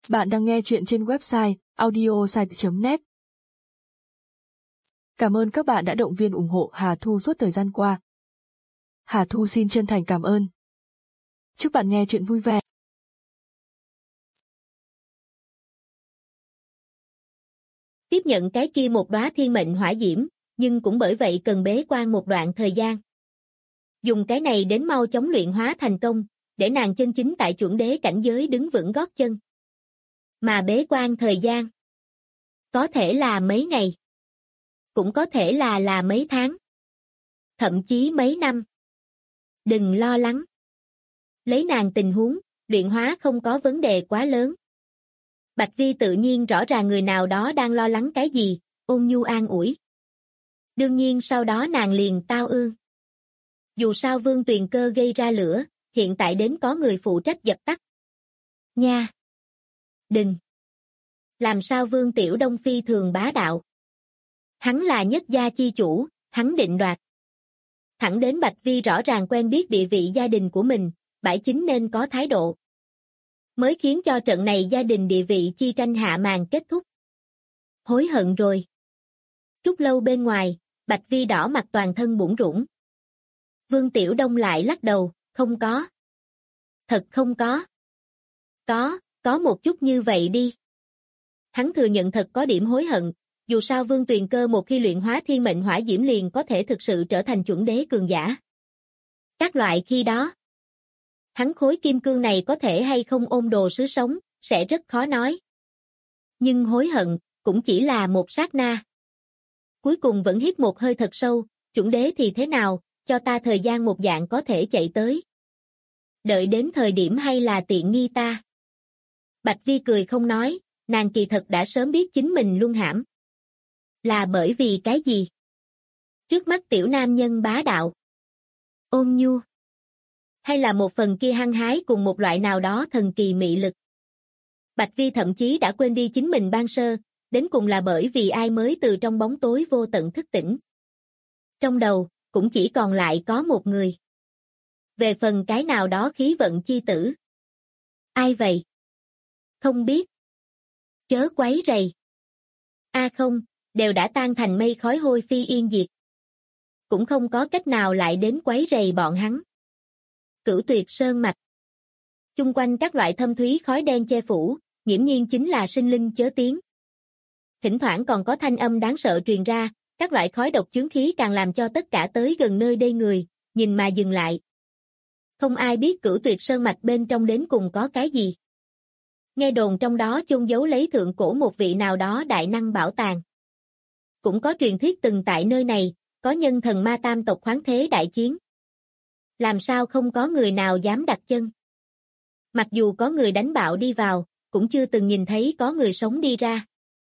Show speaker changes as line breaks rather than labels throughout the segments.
Bạn đang nghe chuyện trên website audiosite.net. Cảm ơn các bạn đã động viên ủng hộ Hà Thu suốt thời gian qua. Hà Thu xin chân thành cảm ơn. Chúc bạn nghe chuyện vui vẻ.
Tiếp nhận cái kia một đóa thiên mệnh hỏa diễm, nhưng cũng bởi vậy cần bế quan một đoạn thời gian. Dùng cái này đến mau chóng luyện hóa thành công, để nàng chân chính tại chuẩn đế cảnh giới đứng vững gót chân. Mà bế quan thời gian, có thể là mấy ngày, cũng có thể là mấy tháng, thậm chí mấy năm. Đừng lo lắng. Lấy nàng tình huống, luyện hóa không có vấn đề quá lớn. Bạch Vi tự nhiên rõ ràng người nào đó đang lo lắng cái gì, ôn nhu an ủi. Đương nhiên sau đó nàng liền tao ương. Dù sao Vương Tuyền Cơ gây ra lửa, hiện tại đến có người phụ trách dập tắt. Nha! Đừng! Làm sao Vương Tiểu Đông phi thường bá đạo? Hắn là nhất gia chi chủ, hắn định đoạt. Thẳng đến Bạch Vi rõ ràng quen biết địa vị gia đình của mình, bãi chính nên có thái độ. Mới khiến cho trận này gia đình địa vị chi tranh hạ màn kết thúc. Hối hận rồi. Trúc lâu bên ngoài, Bạch Vi đỏ mặt toàn thân bủn rủn. Vương Tiểu Đông lại lắc đầu, không có. Thật không có. Có một chút như vậy đi. Hắn thừa nhận thật có điểm hối hận, dù sao Vương Tuyền Cơ một khi luyện hóa thiên mệnh hỏa diễm liền có thể thực sự trở thành chuẩn đế cường giả. Các loại khi đó, hắn khối kim cương này có thể hay không ôm đồ sứ sống, sẽ rất khó nói. Nhưng hối hận, cũng chỉ là một sát na. Cuối cùng vẫn hít một hơi thật sâu, chuẩn đế thì thế nào, cho ta thời gian một dạng có thể chạy tới. Đợi đến thời điểm hay là tiện nghi ta. Bạch Vi cười không nói, nàng kỳ thật đã sớm biết chính mình luân hãm. Là bởi vì cái gì? Trước mắt tiểu nam nhân bá đạo, ôn nhu, hay là một phần kia hăng hái cùng một loại nào đó thần kỳ mị lực? Bạch Vi thậm chí đã quên đi chính mình ban sơ, đến cùng là bởi vì ai mới từ trong bóng tối vô tận thức tỉnh. Trong đầu, cũng chỉ còn lại có một người. Về phần cái nào đó khí vận chi tử. Ai vậy? Không biết. Chớ quấy rầy. Không, đều đã tan thành mây khói hôi phi yên diệt. Cũng không có cách nào lại đến quấy rầy bọn hắn. Cửu Tuyệt Sơn mạch. Chung quanh các loại thâm thúy khói đen che phủ, nghiễm nhiên chính là sinh linh chớ tiếng. Thỉnh thoảng còn có thanh âm đáng sợ truyền ra, các loại khói độc chướng khí càng làm cho tất cả tới gần nơi đây người, nhìn mà dừng lại. Không ai biết Cửu Tuyệt Sơn mạch bên trong đến cùng có cái gì. Nghe đồn trong đó chôn giấu lấy thượng cổ một vị nào đó đại năng bảo tàng. Cũng có truyền thuyết từng tại nơi này, có nhân thần ma tam tộc khoáng thế đại chiến. Làm sao không có người nào dám đặt chân? Mặc dù có người đánh bạo đi vào, cũng chưa từng nhìn thấy có người sống đi ra.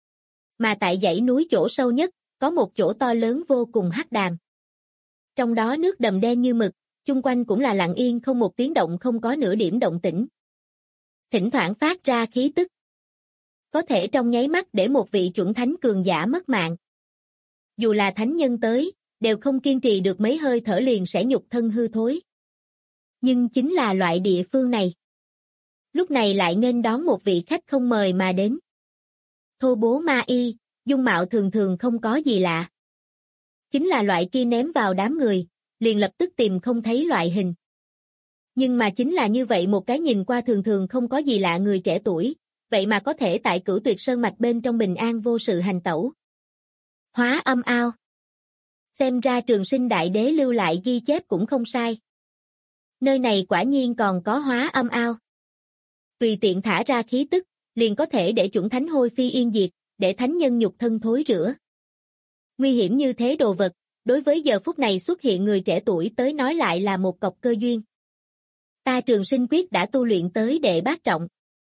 Mà tại dãy núi chỗ sâu nhất, có một chỗ to lớn vô cùng hắc đàm. Trong đó nước đầm đen như mực, chung quanh cũng là lặng yên không một tiếng động, không có nửa điểm động tĩnh. Thỉnh thoảng phát ra khí tức. Có thể trong nháy mắt để một vị chuẩn thánh cường giả mất mạng. Dù là thánh nhân tới, đều không kiên trì được mấy hơi thở liền sẽ nhục thân hư thối. Nhưng chính là loại địa phương này. Lúc này lại nghênh đón một vị khách không mời mà đến. Thô bố ma y, dung mạo thường thường không có gì lạ. Chính là loại kia ném vào đám người, liền lập tức tìm không thấy loại hình. Nhưng mà chính là như vậy một cái nhìn qua thường thường không có gì lạ người trẻ tuổi, vậy mà có thể tại Cửu Tuyệt Sơn mạch bên trong bình an vô sự hành tẩu. Hóa âm ao. Xem ra Trường Sinh Đại Đế lưu lại ghi chép cũng không sai. Nơi này quả nhiên còn có hóa âm ao. Tùy tiện thả ra khí tức, liền có thể để chuẩn thánh hôi phi yên diệt, để thánh nhân nhục thân thối rữa. Nguy hiểm như thế đồ vật, đối với giờ phút này xuất hiện người trẻ tuổi tới nói lại là một cọc cơ duyên. Ta Trường Sinh Quyết đã tu luyện tới đệ bát trọng.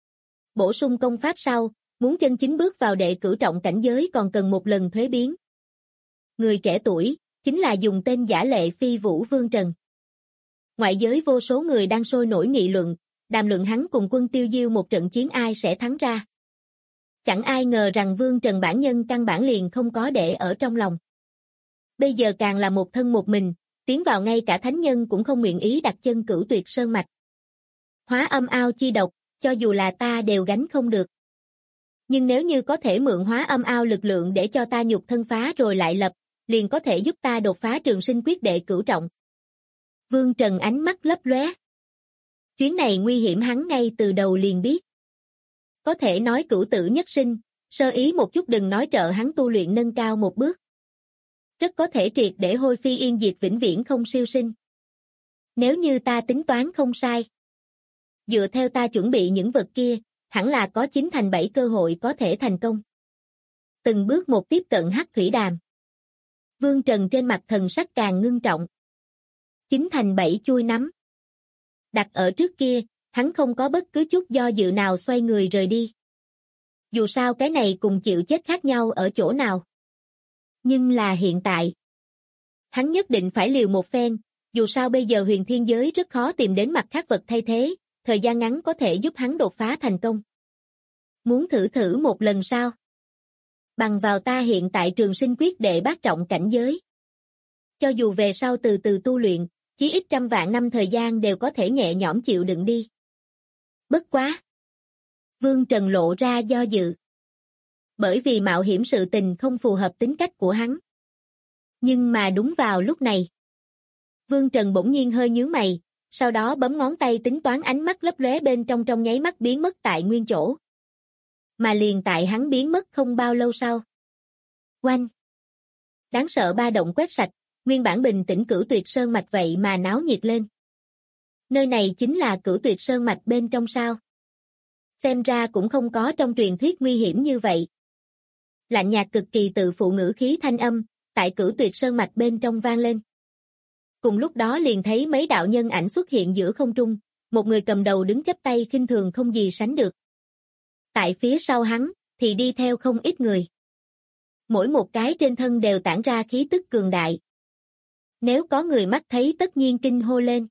Bổ sung công pháp sau, muốn chân chính bước vào đệ cửu trọng cảnh giới còn cần một lần thuế biến. Người trẻ tuổi, chính là dùng tên giả Lệ Phi Vũ Vương Trần. Ngoại giới vô số người đang sôi nổi nghị luận, đàm luận hắn cùng Quân Tiêu Diêu một trận chiến ai sẽ thắng ra. Chẳng ai ngờ rằng Vương Trần bản nhân căn bản liền không có để ở trong lòng. Bây giờ càng là một thân một mình, tiến vào ngay cả thánh nhân cũng không nguyện ý đặt chân Cửu Tuyệt Sơn mạch. Hóa âm ao chi độc, cho dù là ta đều gánh không được. Nhưng nếu như có thể mượn hóa âm ao lực lượng để cho ta nhục thân phá rồi lại lập, liền có thể giúp ta đột phá trường sinh quyết đệ cửu trọng. Vương Trần ánh mắt lấp lóe. Chuyến này nguy hiểm hắn ngay từ đầu liền biết. Có thể nói cửu tử nhất sinh, sơ ý một chút đừng nói trợ hắn tu luyện nâng cao một bước. Rất có thể triệt để hôi phi yên diệt vĩnh viễn không siêu sinh. Nếu như ta tính toán không sai, dựa theo ta chuẩn bị những vật kia, hẳn là có 9 thành 7 cơ hội có thể thành công. Từng bước một tiếp cận Hắc Thủy Đàm. Vương Trần trên mặt thần sắc càng ngưng trọng. 9 thành 7 chui nắm. Đặt ở trước kia, hắn không có bất cứ chút do dự nào xoay người rời đi. Dù sao cái này cùng chịu chết khác nhau ở chỗ nào. Nhưng là hiện tại, hắn nhất định phải liều một phen, dù sao bây giờ huyền thiên giới rất khó tìm đến mặt khác vật thay thế, thời gian ngắn có thể giúp hắn đột phá thành công. Muốn thử một lần sao? Bằng vào ta hiện tại trường sinh quyết đệ bát trọng cảnh giới. Cho dù về sau từ từ tu luyện, chí ít 100 vạn năm thời gian đều có thể nhẹ nhõm chịu đựng đi. Bất quá. Vương Trần lộ ra do dự. Bởi vì mạo hiểm sự tình không phù hợp tính cách của hắn. Nhưng mà đúng vào lúc này. Vương Trần bỗng nhiên hơi nhướng mày, sau đó bấm ngón tay tính toán ánh mắt lấp lóe bên trong nháy mắt biến mất tại nguyên chỗ. Mà liền tại hắn biến mất không bao lâu sau. Oanh! Đáng sợ ba động quét sạch, nguyên bản bình tĩnh Cửu Tuyệt Sơn mạch vậy mà náo nhiệt lên. Nơi này chính là Cửu Tuyệt Sơn mạch bên trong sao? Xem ra cũng không có trong truyền thuyết nguy hiểm như vậy. Lạnh nhạt cực kỳ tự phụ ngữ khí thanh âm, tại Cửu Tuyệt Sơn mạch bên trong vang lên. Cùng lúc đó liền thấy mấy đạo nhân ảnh xuất hiện giữa không trung, một người cầm đầu đứng chắp tay khinh thường không gì sánh được. Tại phía sau hắn, thì đi theo không ít người. Mỗi một cái trên thân đều tản ra khí tức cường đại. Nếu có người mắt thấy tất nhiên kinh hô lên.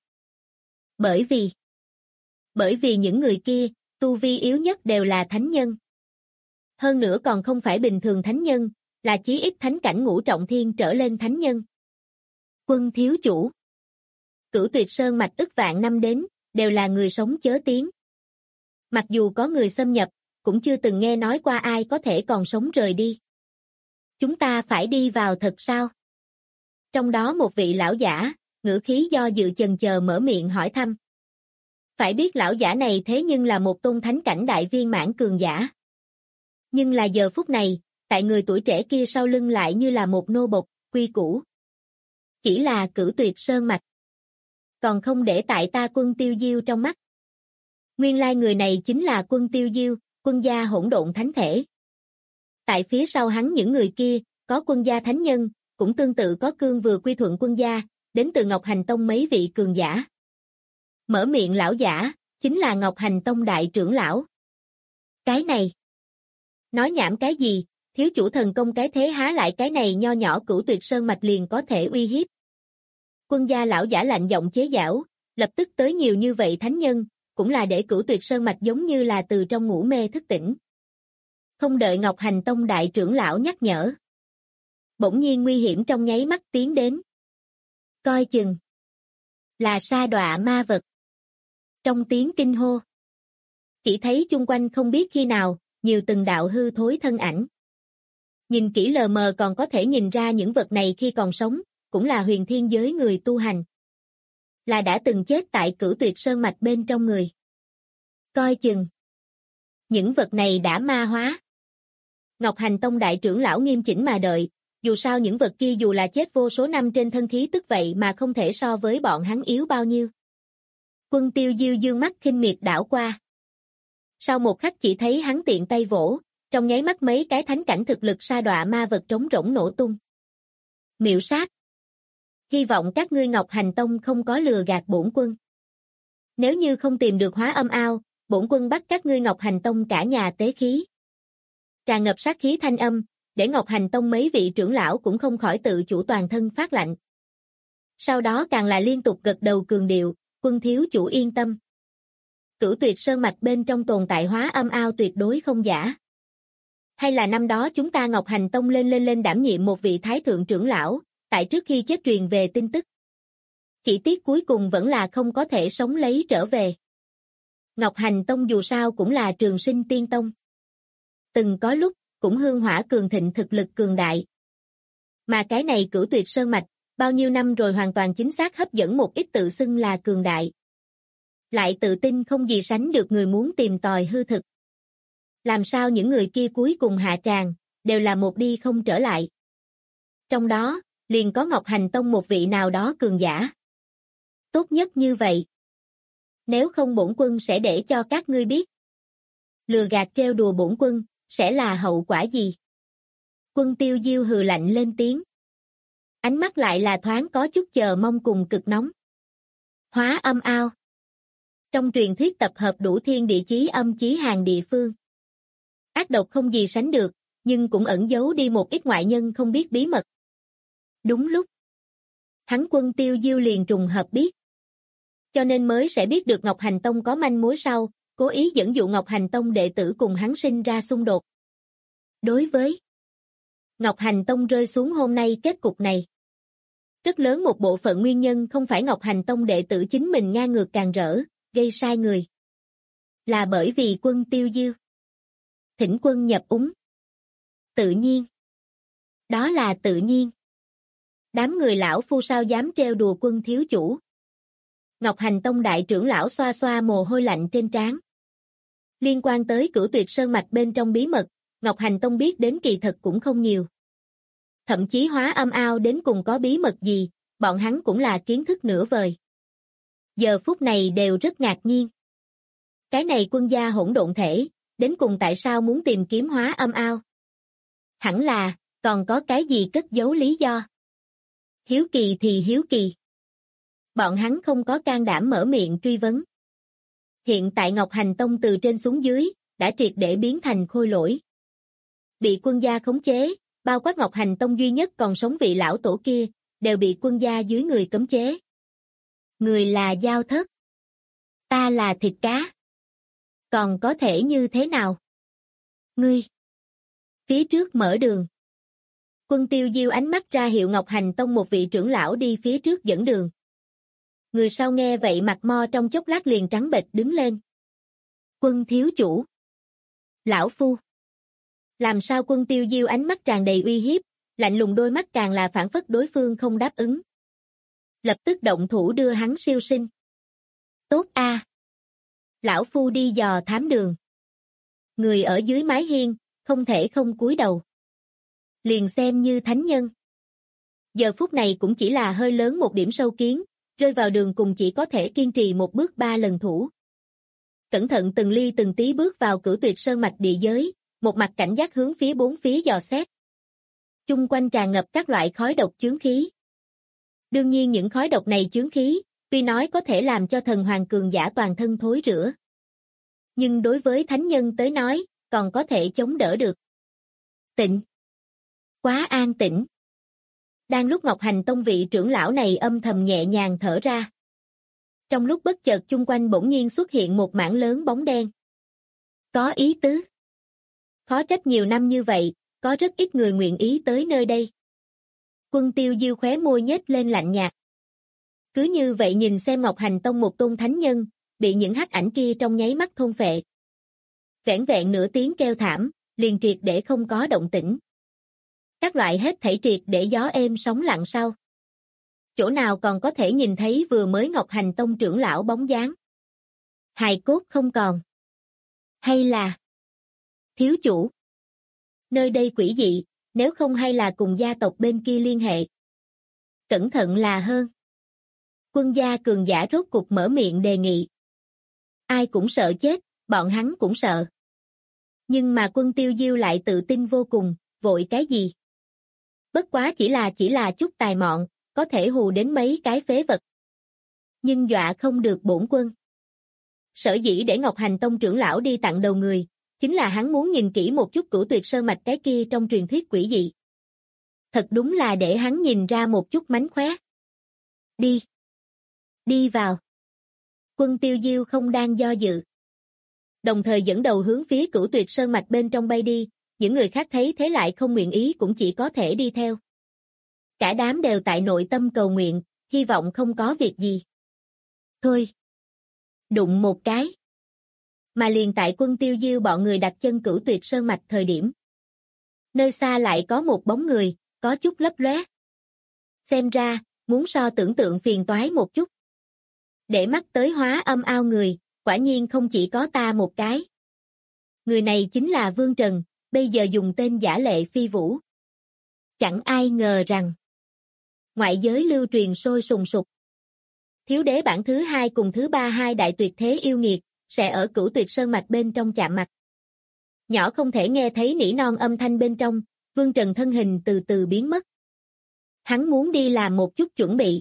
Bởi vì những người kia, tu vi yếu nhất đều là thánh nhân. Hơn nữa còn không phải bình thường thánh nhân, là chí ít thánh cảnh ngũ trọng thiên trở lên thánh nhân. Quân thiếu chủ. Cửu Tuyệt Sơn mạch ức vạn năm đến, đều là người sống chớ tiếng. Mặc dù có người xâm nhập, cũng chưa từng nghe nói qua ai có thể còn sống rời đi. Chúng ta phải đi vào thật sao? Trong đó một vị lão giả, ngữ khí do dự chần chờ mở miệng hỏi thăm. Phải biết lão giả này thế nhưng là một tôn thánh cảnh đại viên mãn cường giả. Nhưng là giờ phút này, tại người tuổi trẻ kia sau lưng lại như là một nô bộc, quy củ. Chỉ là Cửu Tuyệt Sơn mạch. Còn không để tại ta Quân Tiêu Diêu trong mắt. Nguyên lai người này chính là Quân Tiêu Diêu, quân gia hỗn độn thánh thể. Tại phía sau hắn những người kia, có quân gia thánh nhân, cũng tương tự có cương vừa quy thuận quân gia, đến từ Ngọc Hành Tông mấy vị cường giả. Mở miệng lão giả, chính là Ngọc Hành Tông đại trưởng lão. Cái này. Nói nhảm cái gì, thiếu chủ thần công cái thế há lại cái này nho nhỏ Cửu Tuyệt Sơn mạch liền có thể uy hiếp. Quân gia lão giả lạnh giọng chế giễu, lập tức tới nhiều như vậy thánh nhân, cũng là để Cửu Tuyệt Sơn mạch giống như là từ trong ngủ mê thức tỉnh. Không đợi Ngọc Hành Tông đại trưởng lão nhắc nhở. Bỗng nhiên nguy hiểm trong nháy mắt tiến đến. Coi chừng. Là sa đọa ma vật. Trong tiếng kinh hô. Chỉ thấy chung quanh không biết khi nào, nhiều từng đạo hư thối thân ảnh. Nhìn kỹ lờ mờ còn có thể nhìn ra những vật này khi còn sống, cũng là huyền thiên giới người tu hành. Là đã từng chết tại Cửu Tuyệt Sơn mạch bên trong người. Coi chừng. Những vật này đã ma hóa. Ngọc Hành Tông đại trưởng lão nghiêm chỉnh mà đợi, dù sao những vật kia dù là chết vô số năm trên thân khí tức vậy mà không thể so với bọn hắn yếu bao nhiêu. Quân Tiêu Diêu dương mắt khinh miệt đảo qua. Sau một khắc chỉ thấy hắn tiện tay vỗ, trong nháy mắt mấy cái thánh cảnh thực lực sa đọa ma vật trống rỗng nổ tung. Miệu sát. Hy vọng các ngươi Ngọc Hành Tông không có lừa gạt bổn quân. Nếu như không tìm được hóa âm ao, bổn quân bắt các ngươi Ngọc Hành Tông cả nhà tế khí. Tràn ngập sát khí thanh âm, để Ngọc Hành Tông mấy vị trưởng lão cũng không khỏi tự chủ toàn thân phát lạnh. Sau đó càng là liên tục gật đầu cường điệu, quân thiếu chủ yên tâm. Cửu Tuyệt Sơn mạch bên trong tồn tại hóa âm ao tuyệt đối không giả. Hay là năm đó chúng ta Ngọc Hành Tông lên đảm nhiệm một vị thái thượng trưởng lão, tại trước khi chết truyền về tin tức. Chỉ tiếc cuối cùng vẫn là không có thể sống lấy trở về. Ngọc Hành Tông dù sao cũng là trường sinh tiên tông. từng có lúc, cũng hương hỏa cường thịnh thực lực cường đại. Mà cái này Cửu Tuyệt Sơn mạch, bao nhiêu năm rồi hoàn toàn chính xác hấp dẫn một ít tự xưng là cường đại. Lại tự tin không gì sánh được người muốn tìm tòi hư thực. Làm sao những người kia cuối cùng hạ tràng, đều là một đi không trở lại. Trong đó, liền có Ngọc Hành Tông một vị nào đó cường giả. Tốt nhất như vậy. Nếu không bổn quân sẽ để cho các ngươi biết. Lừa gạt trêu đùa bổn quân, sẽ là hậu quả gì? Quân Tiêu Diêu hừ lạnh lên tiếng. Ánh mắt lại là thoáng có chút chờ mong cùng cực nóng. Hóa âm ao. Trong truyền thuyết tập hợp đủ thiên địa chí âm chí hàng địa phương. Ác độc không gì sánh được, nhưng cũng ẩn giấu đi một ít ngoại nhân không biết bí mật. Đúng lúc. Hắn Quân Tiêu Diêu liền trùng hợp biết. Cho nên mới sẽ biết được Ngọc Hành Tông có manh mối sau, cố ý dẫn dụ Ngọc Hành Tông đệ tử cùng hắn sinh ra xung đột. Đối với Ngọc Hành Tông rơi xuống hôm nay kết cục này. Rất lớn một bộ phận nguyên nhân không phải Ngọc Hành Tông đệ tử chính mình ngang ngược càng rỡ, gây sai người. Là bởi vì Quân Tiêu Diêu thỉnh quân nhập úng. Tự nhiên. Đó là tự nhiên. Đám người lão phu sao dám trêu đùa Quân thiếu chủ. Ngọc Hành Tông đại trưởng lão xoa xoa mồ hôi lạnh trên trán. Liên quan tới Cửu Tuyệt Sơn mạch bên trong bí mật, Ngọc Hành Tông biết đến kỳ thật cũng không nhiều. Thậm chí hóa âm ao đến cùng có bí mật gì, bọn hắn cũng là kiến thức nửa vời. Giờ phút này đều rất ngạc nhiên. Cái này Quân gia hỗn độn thể, đến cùng tại sao muốn tìm kiếm hóa âm ao? Hẳn là, còn có cái gì cất giấu lý do? Hiếu kỳ thì hiếu kỳ. Bọn hắn không có can đảm mở miệng truy vấn. Hiện tại Ngọc Hành Tông từ trên xuống dưới, đã triệt để biến thành khôi lỗi. Bị Quân gia khống chế, bao quát Ngọc Hành Tông duy nhất còn sống vị lão tổ kia, đều bị Quân gia dưới người cấm chế. Người là Giao Thất. Ta là thịt cá. Còn có thể như thế nào? Ngươi. Phía trước mở đường. Quân Tiêu Diêu ánh mắt ra hiệu Ngọc Hành Tông một vị trưởng lão đi phía trước dẫn đường. Người sau nghe vậy mặt mo trong chốc lát liền trắng bệch đứng lên. Quân thiếu chủ. Lão phu. Làm sao Quân Tiêu Diêu ánh mắt tràn đầy uy hiếp, lạnh lùng đôi mắt càng là phản phất đối phương không đáp ứng. Lập tức động thủ đưa hắn siêu sinh. Tốt a. Lão phu đi dò thám đường. Người ở dưới mái hiên, không thể không cúi đầu. Liền xem như thánh nhân. Giờ phút này cũng chỉ là hơi lớn một điểm sâu kiến, rơi vào đường cùng chỉ có thể kiên trì một bước 3 lần thủ. Cẩn thận từng ly từng tí bước vào Cửu Tuyệt Sơn mạch địa giới, một mặt cảnh giác hướng phía bốn phía dò xét. Chung quanh tràn ngập các loại khói độc chướng khí. Đương nhiên những khói độc này chướng khí, tuy nói có thể làm cho thần hoàng cường giả toàn thân thối rữa. Nhưng đối với thánh nhân tới nói, còn có thể chống đỡ được. Tịnh. Quá an tĩnh. Đang lúc Ngọc Hành Tông vị trưởng lão này âm thầm nhẹ nhàng thở ra. Trong lúc bất chợt chung quanh bỗng nhiên xuất hiện một mảng lớn bóng đen. Có ý tứ. Khó trách nhiều năm như vậy, có rất ít người nguyện ý tới nơi đây. Quân Tiêu Diêu khóe môi nhếch lên lạnh nhạt. Cứ như vậy nhìn xem Ngọc Hành Tông một tôn thánh nhân, bị những hắc ảnh kia trong nháy mắt thôn phệ. Vẻn vẹn nửa tiếng kêu thảm, liền triệt để không có động tĩnh. Các loại hết thảy triệt để gió êm sóng lặng sau. Chỗ nào còn có thể nhìn thấy vừa mới Ngọc Hành Tông trưởng lão bóng dáng. Hài cốt không còn. Hay là thiếu chủ. Nơi đây quỷ dị, nếu không hay là cùng gia tộc bên kia liên hệ. Cẩn thận là hơn. Quân gia cường giả rốt cục mở miệng đề nghị. Ai cũng sợ chết, bọn hắn cũng sợ. Nhưng mà Quân Tiêu Diêu lại tự tin vô cùng, vội cái gì? Bất quá chỉ là chút tài mọn, có thể hù đến mấy cái phế vật. Nhưng dọa không được bổn quân. Sở dĩ để Ngọc Hành Tông trưởng lão đi tặng đầu người, chính là hắn muốn nhìn kỹ một chút Cửu Tuyệt Sơn mạch cái kia trong truyền thuyết quỷ dị. Thật đúng là để hắn nhìn ra một chút mánh khóe. Đi. Đi vào. Quân Tiêu Diêu không đang do dự. Đồng thời dẫn đầu hướng phía Cửu Tuyệt Sơn mạch bên trong bay đi, những người khác thấy thế lại không nguyện ý cũng chỉ có thể đi theo. Cả đám đều tại nội tâm cầu nguyện, hy vọng không có việc gì. Thôi. Đụng một cái. Mà liền tại Quân Tiêu Diêu bọn người đặt chân Cửu Tuyệt Sơn mạch thời điểm. Nơi xa lại có một bóng người, có chút lấp lóe. Xem ra, muốn so tưởng tượng phiền toái một chút. Để mắt tới Hóa Âm ao người, quả nhiên không chỉ có ta một cái. Người này chính là Vương Trần, bây giờ dùng tên giả Lệ Phi Vũ. Chẳng ai ngờ rằng ngoại giới lưu truyền sôi sùng sục. Thiếu đế bản thứ 2 cùng thứ 3 hai đại tuyệt thế yêu nghiệt, sẽ ở Cửu Tuyệt Sơn mạch bên trong chạm mặt. Nhỏ không thể nghe thấy nỉ non âm thanh bên trong, Vương Trần thân hình từ từ biến mất. Hắn muốn đi làm một chút chuẩn bị.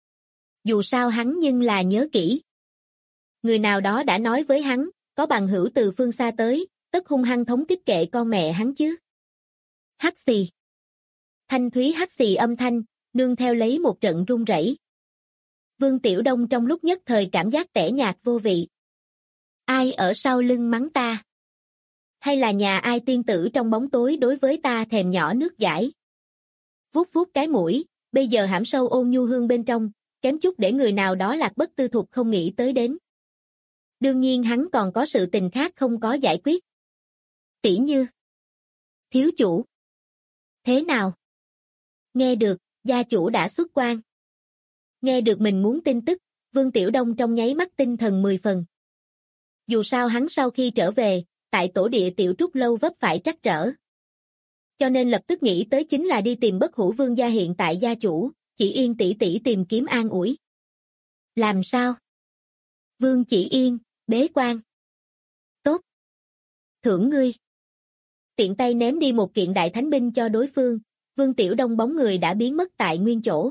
Dù sao hắn nhưng là nhớ kỹ. Người nào đó đã nói với hắn, có bằng hữu từ phương xa tới, tất hung hăng thống kích kệ con mẹ hắn chứ. Hắc xì. Thanh thúy hắc xì âm thanh, nương theo lấy một trận run rẩy. Vương Tiểu Đông trong lúc nhất thời cảm giác tẻ nhạt vô vị. Ai ở sau lưng mắng ta? Hay là nhà ai tiên tử trong bóng tối đối với ta thèm nhỏ nước dãi? Vuốt vuốt cái mũi, bây giờ hãm sâu ôn nhu hương bên trong, kém chút để người nào đó lạc bất tư thục không nghĩ tới đến. Đương nhiên hắn còn có sự tình khác không có giải quyết. Tỉ như thiếu chủ. Thế nào? Nghe được, gia chủ đã xuất quan. Nghe được mình muốn tin tức, Vương Tiểu Đông trong nháy mắt tinh thần 10 phần. Dù sao hắn sau khi trở về, tại tổ địa Tiểu Trúc lâu vấp phải trắc trở. Cho nên lập tức nghĩ tới chính là đi tìm Bất Hủ Vương gia hiện tại gia chủ, Chỉ Yên tỷ tỷ tìm kiếm an ủi. Làm sao? Vương Chỉ Yên, bế quan. Tốt. Thưởng ngươi. Tiện tay ném đi một kiện đại thánh binh cho đối phương, Vương Tiểu Đông bóng người đã biến mất tại nguyên chỗ.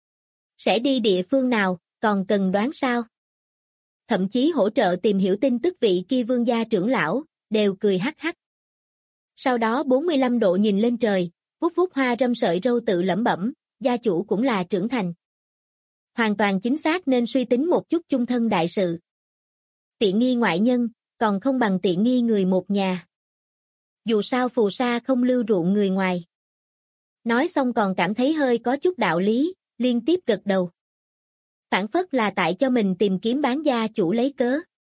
Sẽ đi địa phương nào, còn cần đoán sao? Thậm chí hỗ trợ tìm hiểu tin tức vị kia vương gia trưởng lão, đều cười hắc hắc. Sau đó 45 độ nhìn lên trời, vuốt vuốt hoa râm sợi râu tự lẩm bẩm, gia chủ cũng là trưởng thành. Hoàn toàn chính xác nên suy tính một chút chung thân đại sự. Tiện nghi ngoại nhân, còn không bằng tiện nghi người một nhà. Dù sao phù sa không lưu ruộng người ngoài. Nói xong còn cảm thấy hơi có chút đạo lý, liên tiếp gật đầu. Phản phất là tại cho mình tìm kiếm bán gia chủ lấy cớ.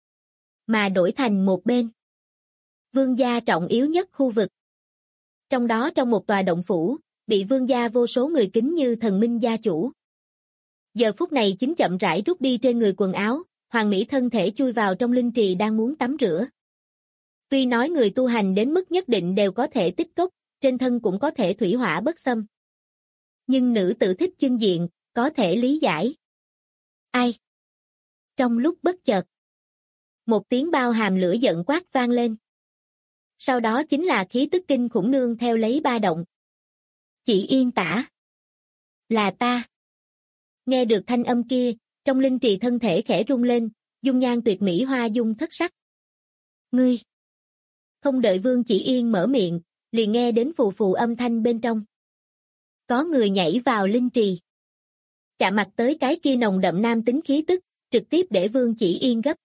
Mà đổi thành một bên. Vương gia trọng yếu nhất khu vực. Trong đó trong một tòa động phủ, bị vương gia vô số người kính như thần minh gia chủ. Giờ phút này chính chậm rãi rút đi trên người quần áo, hoàng mỹ thân thể chui vào trong linh trì đang muốn tắm rửa. Tuy nói người tu hành đến mức nhất định đều có thể tích cốc, trên thân cũng có thể thủy hỏa bất xâm. Nhưng nữ tử thích chưng diện, có thể lý giải. Ai? Trong lúc bất chợt, một tiếng bao hàm lửa giận quát vang lên. Sau đó chính là khí tức kinh khủng nương theo lấy ba động. Chị Yên tả. Là ta. Nghe được thanh âm kia, trong linh trì thân thể khẽ rung lên, dung nhan tuyệt mỹ hoa dung thất sắc. Ngươi. Không đợi Vương Chỉ Yên mở miệng, liền nghe đến phù phù âm thanh bên trong. Có người nhảy vào linh trì. Chạm mặt tới cái kia nồng đậm nam tính khí tức, trực tiếp để Vương Chỉ Yên gấp.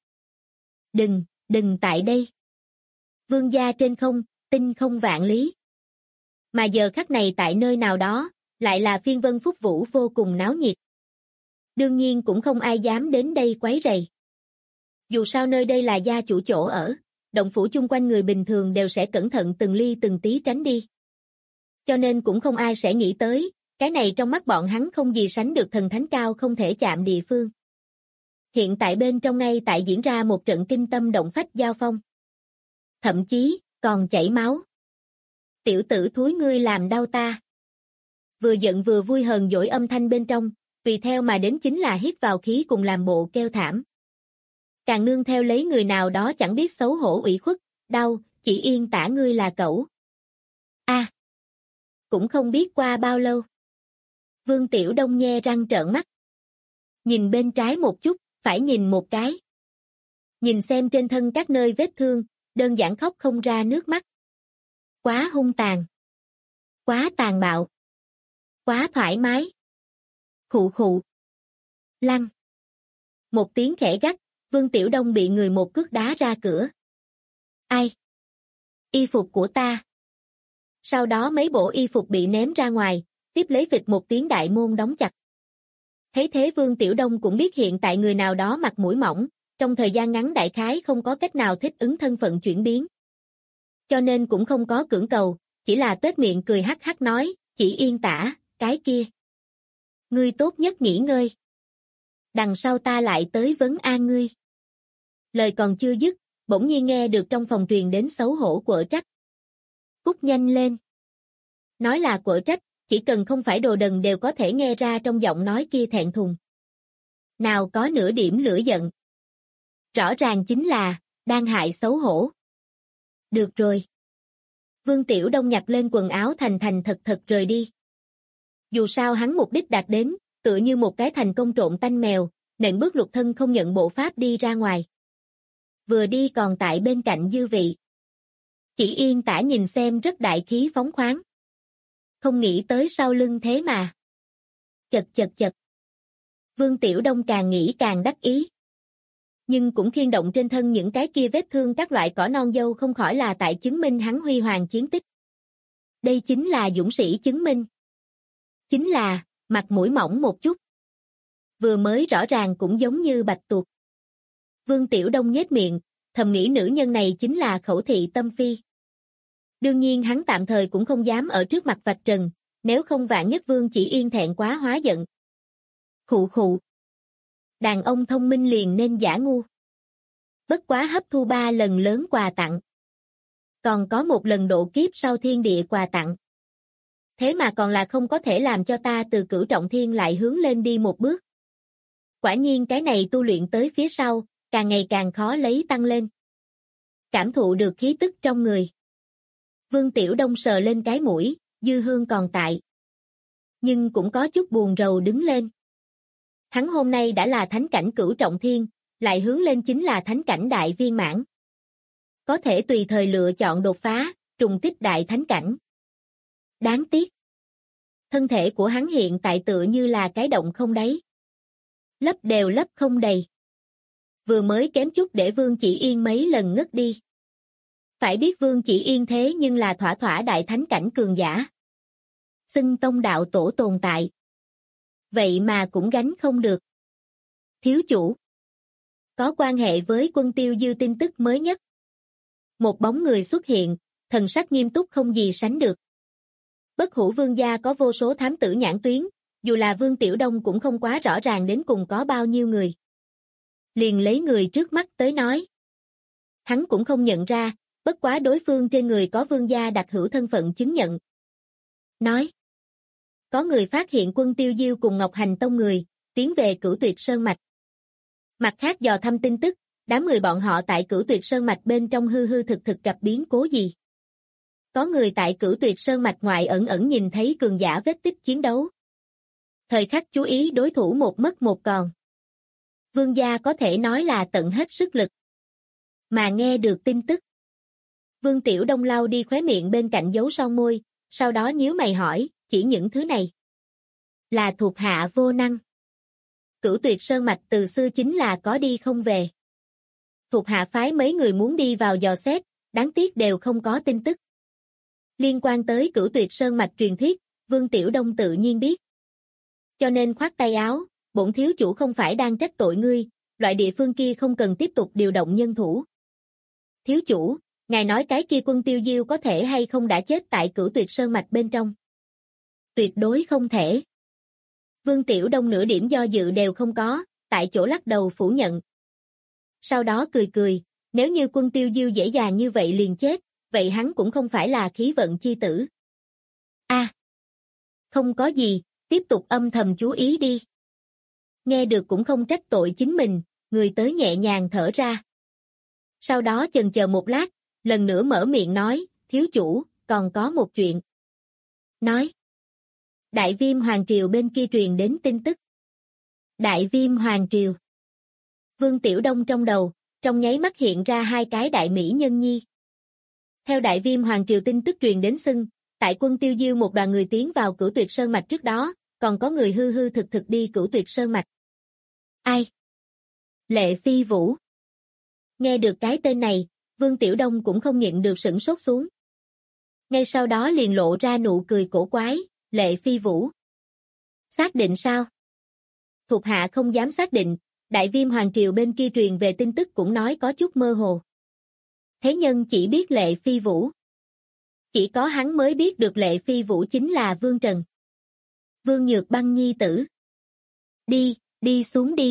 Đừng tại đây. Vương gia trên không, tinh không vạn lý. Mà giờ khắc này tại nơi nào đó, lại là phiên vân phúc vũ vô cùng náo nhiệt. Đương nhiên cũng không ai dám đến đây quấy rầy. Dù sao nơi đây là gia chủ chỗ ở, động phủ chung quanh người bình thường đều sẽ cẩn thận từng ly từng tí tránh đi. Cho nên cũng không ai sẽ nghĩ tới, cái này trong mắt bọn hắn không gì sánh được thần thánh cao không thể chạm địa phương. Hiện tại bên trong ngay tại diễn ra một trận kinh tâm động phách giao phong. Thậm chí, còn chảy máu. Tiểu tử thúi ngươi làm đau ta. Vừa giận vừa vui hờn dỗi âm thanh bên trong, tùy theo mà đến chính là hít vào khí cùng làm bộ kêu thảm. Càng nương theo lấy người nào đó chẳng biết xấu hổ ủy khuất, đau, Chỉ Yên tả ngươi là cẩu. A. Cũng không biết qua bao lâu. Vương Tiểu Đông nhe răng trợn mắt. Nhìn bên trái một chút, phải nhìn một cái. Nhìn xem trên thân các nơi vết thương, đơn giản khóc không ra nước mắt. Quá hung tàn. Quá tàn bạo. Quá thoải mái. Khụ khụ. Lăn. Một tiếng khẽ gắt, Vương Tiểu Đông bị người một cước đá ra cửa. Ai? Y phục của ta. Sau đó mấy bộ y phục bị ném ra ngoài, tiếp lấy phịch một tiếng đại môn đóng chặt. Thấy thế Vương Tiểu Đông cũng biết hiện tại người nào đó mặt mũi mỏng, trong thời gian ngắn đại khái không có cách nào thích ứng thân phận chuyển biến. Cho nên cũng không có cưỡng cầu, chỉ là tuét miệng cười hắc hắc nói, Chỉ Yên tả, cái kia. Ngươi tốt nhất nghỉ ngơi. Đằng sau ta lại tới vấn an ngươi. Lời còn chưa dứt, bỗng nhiên nghe được trong phòng truyền đến xấu hổ quở trách. Cút nhanh lên. Nói là quở trách, chỉ cần không phải đồ đần đều có thể nghe ra trong giọng nói kia thẹn thùng. Nào có nửa điểm lửa giận. Rõ ràng chính là, đang hại xấu hổ. Được rồi. Vương Tiểu Đông nhặt lên quần áo thành thật thật rời đi. Dù sao hắn mục đích đạt đến, tựa như một cái thành công trộn tanh mèo, nện bước lục thân không nhận bộ pháp đi ra ngoài. Vừa đi còn tại bên cạnh dư vị. Chỉ Yên tả nhìn xem rất đại khí phóng khoáng. Không nghĩ tới sau lưng thế mà. Chật. Vương Tiểu Đông càng nghĩ càng đắc ý. Nhưng cũng khiên động trên thân những cái kia vết thương các loại cỏ non dâu không khỏi là tại chứng minh hắn huy hoàng chiến tích. Đây chính là dũng sĩ chứng minh. Chính là, mặt mũi mỏng một chút. Vừa mới rõ ràng cũng giống như bạch tuộc. Vương Tiểu Đông nhếch miệng, thầm nghĩ nữ nhân này chính là khẩu thị tâm phi. Đương nhiên hắn tạm thời cũng không dám ở trước mặt vạch trần, nếu không vạn nhất Vương Chỉ Yên thẹn quá hóa giận. Khụ. Đàn ông thông minh liền nên giả ngu. Bất quá hấp thu 3 lần lớn quà tặng. Còn có 1 lần độ kiếp sau thiên địa quà tặng. Thế mà còn là không có thể làm cho ta từ cửu trọng thiên lại hướng lên đi một bước. Quả nhiên cái này tu luyện tới phía sau, càng ngày càng khó lấy tăng lên. Cảm thụ được khí tức trong người. Vương Tiểu Đông sờ lên cái mũi, dư hương còn tại. Nhưng cũng có chút buồn rầu đứng lên. Hắn hôm nay đã là thánh cảnh cửu trọng thiên, lại hướng lên chính là thánh cảnh đại viên mãn. Có thể tùy thời lựa chọn đột phá, trùng kích đại thánh cảnh. Đáng tiếc. Thân thể của hắn hiện tại tựa như là cái động không đáy. Lấp đều lấp không đầy. Vừa mới kém chút để Vương Chỉ Yên mấy lần ngất đi. Phải biết Vương Chỉ Yên thế nhưng là thỏa đại thánh cảnh cường giả. Xưng tông đạo tổ tồn tại. Vậy mà cũng gánh không được. Thiếu chủ. Có quan hệ với Quân Tiêu Dư tin tức mới nhất. Một bóng người xuất hiện, thần sắc nghiêm túc không gì sánh được. Bất Hủ Vương gia có vô số thám tử nhãn tuyến, dù là Vương Tiểu Đông cũng không quá rõ ràng đến cùng có bao nhiêu người. Liền lấy người trước mắt tới nói. Hắn cũng không nhận ra, bất quá đối phương trên người có vương gia đặc hữu thân phận chứng nhận. Nói. Có người phát hiện Quân Tiêu Diêu cùng Ngọc Hành Tông người, tiến về Cửu Tuyệt Sơn Mạch. Mặt khác dò thăm tin tức, đám người bọn họ tại Cửu Tuyệt Sơn Mạch bên trong hư thực gặp biến cố gì. Có người tại Cửu Tuyệt Sơn Mạch ngoại ẩn nhìn thấy cường giả vết tích chiến đấu. Thời khắc chú ý đối thủ một mất một còn. Vương gia có thể nói là tận hết sức lực. Mà nghe được tin tức. Vương Tiểu Đông lau đi khóe miệng bên cạnh dấu son môi, sau đó nhíu mày hỏi, chỉ những thứ này. Là thuộc hạ vô năng. Cửu Tuyệt Sơn Mạch từ xưa chính là có đi không về. Thuộc hạ phái mấy người muốn đi vào dò xét, đáng tiếc đều không có tin tức. Liên quan tới Cửu Tuyệt Sơn Mạch truyền thuyết, Vương Tiểu Đông tự nhiên biết. Cho nên khoát tay áo, bổn thiếu chủ không phải đang trách tội ngươi, loại địa phương kia không cần tiếp tục điều động nhân thủ. Thiếu chủ, ngài nói cái kia Quân Tiêu Diêu có thể hay không đã chết tại Cửu Tuyệt Sơn Mạch bên trong? Tuyệt đối không thể. Vương Tiểu Đông nửa điểm do dự đều không có, tại chỗ lắc đầu phủ nhận. Sau đó cười, nếu như Quân Tiêu Diêu dễ dàng như vậy liền chết, vậy hắn cũng không phải là khí vận chi tử. Không có gì, tiếp tục âm thầm chú ý đi. Nghe được cũng không trách tội chính mình, người tới nhẹ nhàng thở ra. Sau đó chần chờ một lát, lần nữa mở miệng nói, thiếu chủ, còn có một chuyện. Nói. Đại Viêm Hoàng Triều bên kia truyền đến tin tức. Đại Viêm Hoàng Triều. Vương Tiểu Đông trong đầu, trong nháy mắt hiện ra 2 cái đại mỹ nhân nhi. Theo Đại Viêm Hoàng Triều tin tức truyền đến xưng, tại Quân Tiêu Diêu một đoàn người tiến vào Cửu Tuyệt Sơn Mạch trước đó, còn có người hư thực đi Cửu Tuyệt Sơn Mạch. Ai? Lệ Phi Vũ. Nghe được cái tên này, Vương Tiểu Đông cũng không nhịn được sửng sốt xuống. Ngay sau đó liền lộ ra nụ cười cổ quái, Lệ Phi Vũ. Xác định sao? Thuộc hạ không dám xác định, Đại Viêm Hoàng Triều bên kia truyền về tin tức cũng nói có chút mơ hồ. Thế nhân chỉ biết Lệ Phi Vũ. Chỉ có hắn mới biết được Lệ Phi Vũ chính là Vương Trần. Vương Nhược Băng nhi tử. Đi xuống đi.